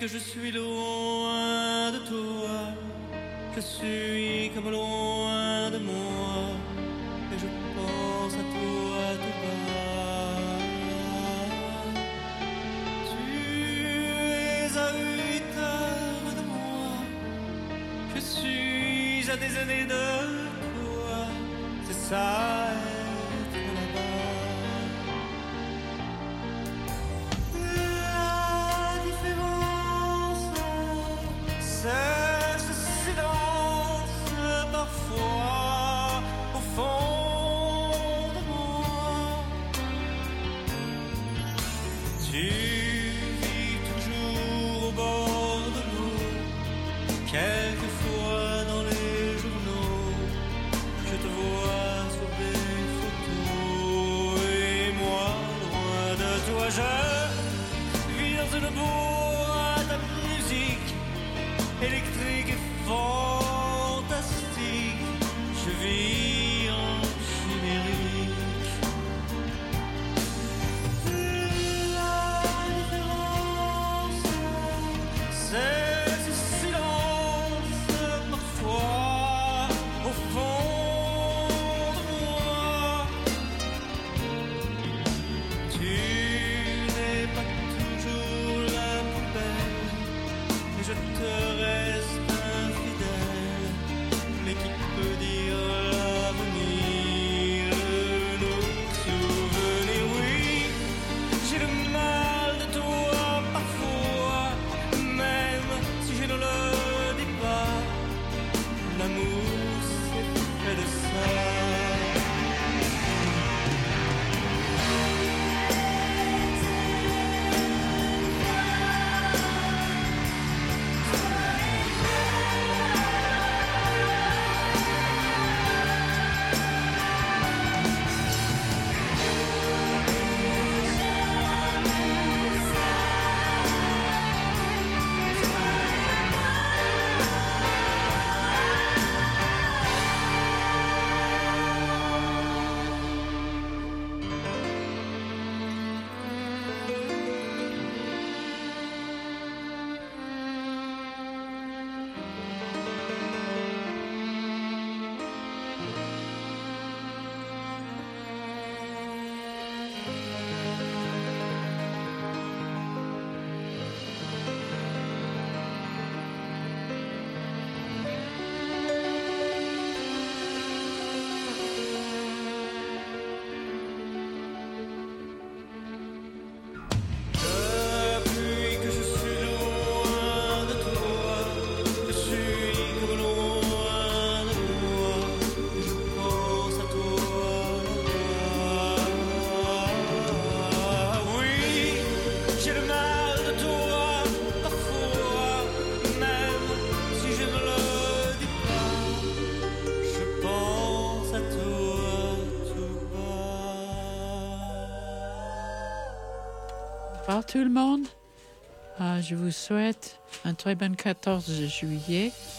que je suis loin de toi, je suis comme loin de moi, et je pense à toi tout bas. Tu es à 8 heures de moi, je suis à des années de toi, c'est ça être là-bas. La différence, c'est ce silence parfois au fond de moi. Tu vis toujours au bord de l'eau, quelquefois dans les journaux, je te vois sur des photos, et moi, loin de toi, je vis dans une boîte à musique électrique et fantastique. Je vis en chimérique. La différence, c'est ce silence parfois au fond de moi. Tu n'es pas toujours la plus belle, mais je te reste infidèle. Mais qui peut dire l'avenir, nos souvenirs? Oui, j'ai le mal de toi parfois, même si je ne le dis pas. L'amour, c'est fait de ça. Depuis que je suis loin de toi, je suis comme loin de moi, et je pense à toi là-bas. Oui, j'ai le mal de toi parfois, même si je ne le dis pas, je pense à toi tout bas. Bonsoir tout le monde. Je vous souhaite un très bon 14 juillet.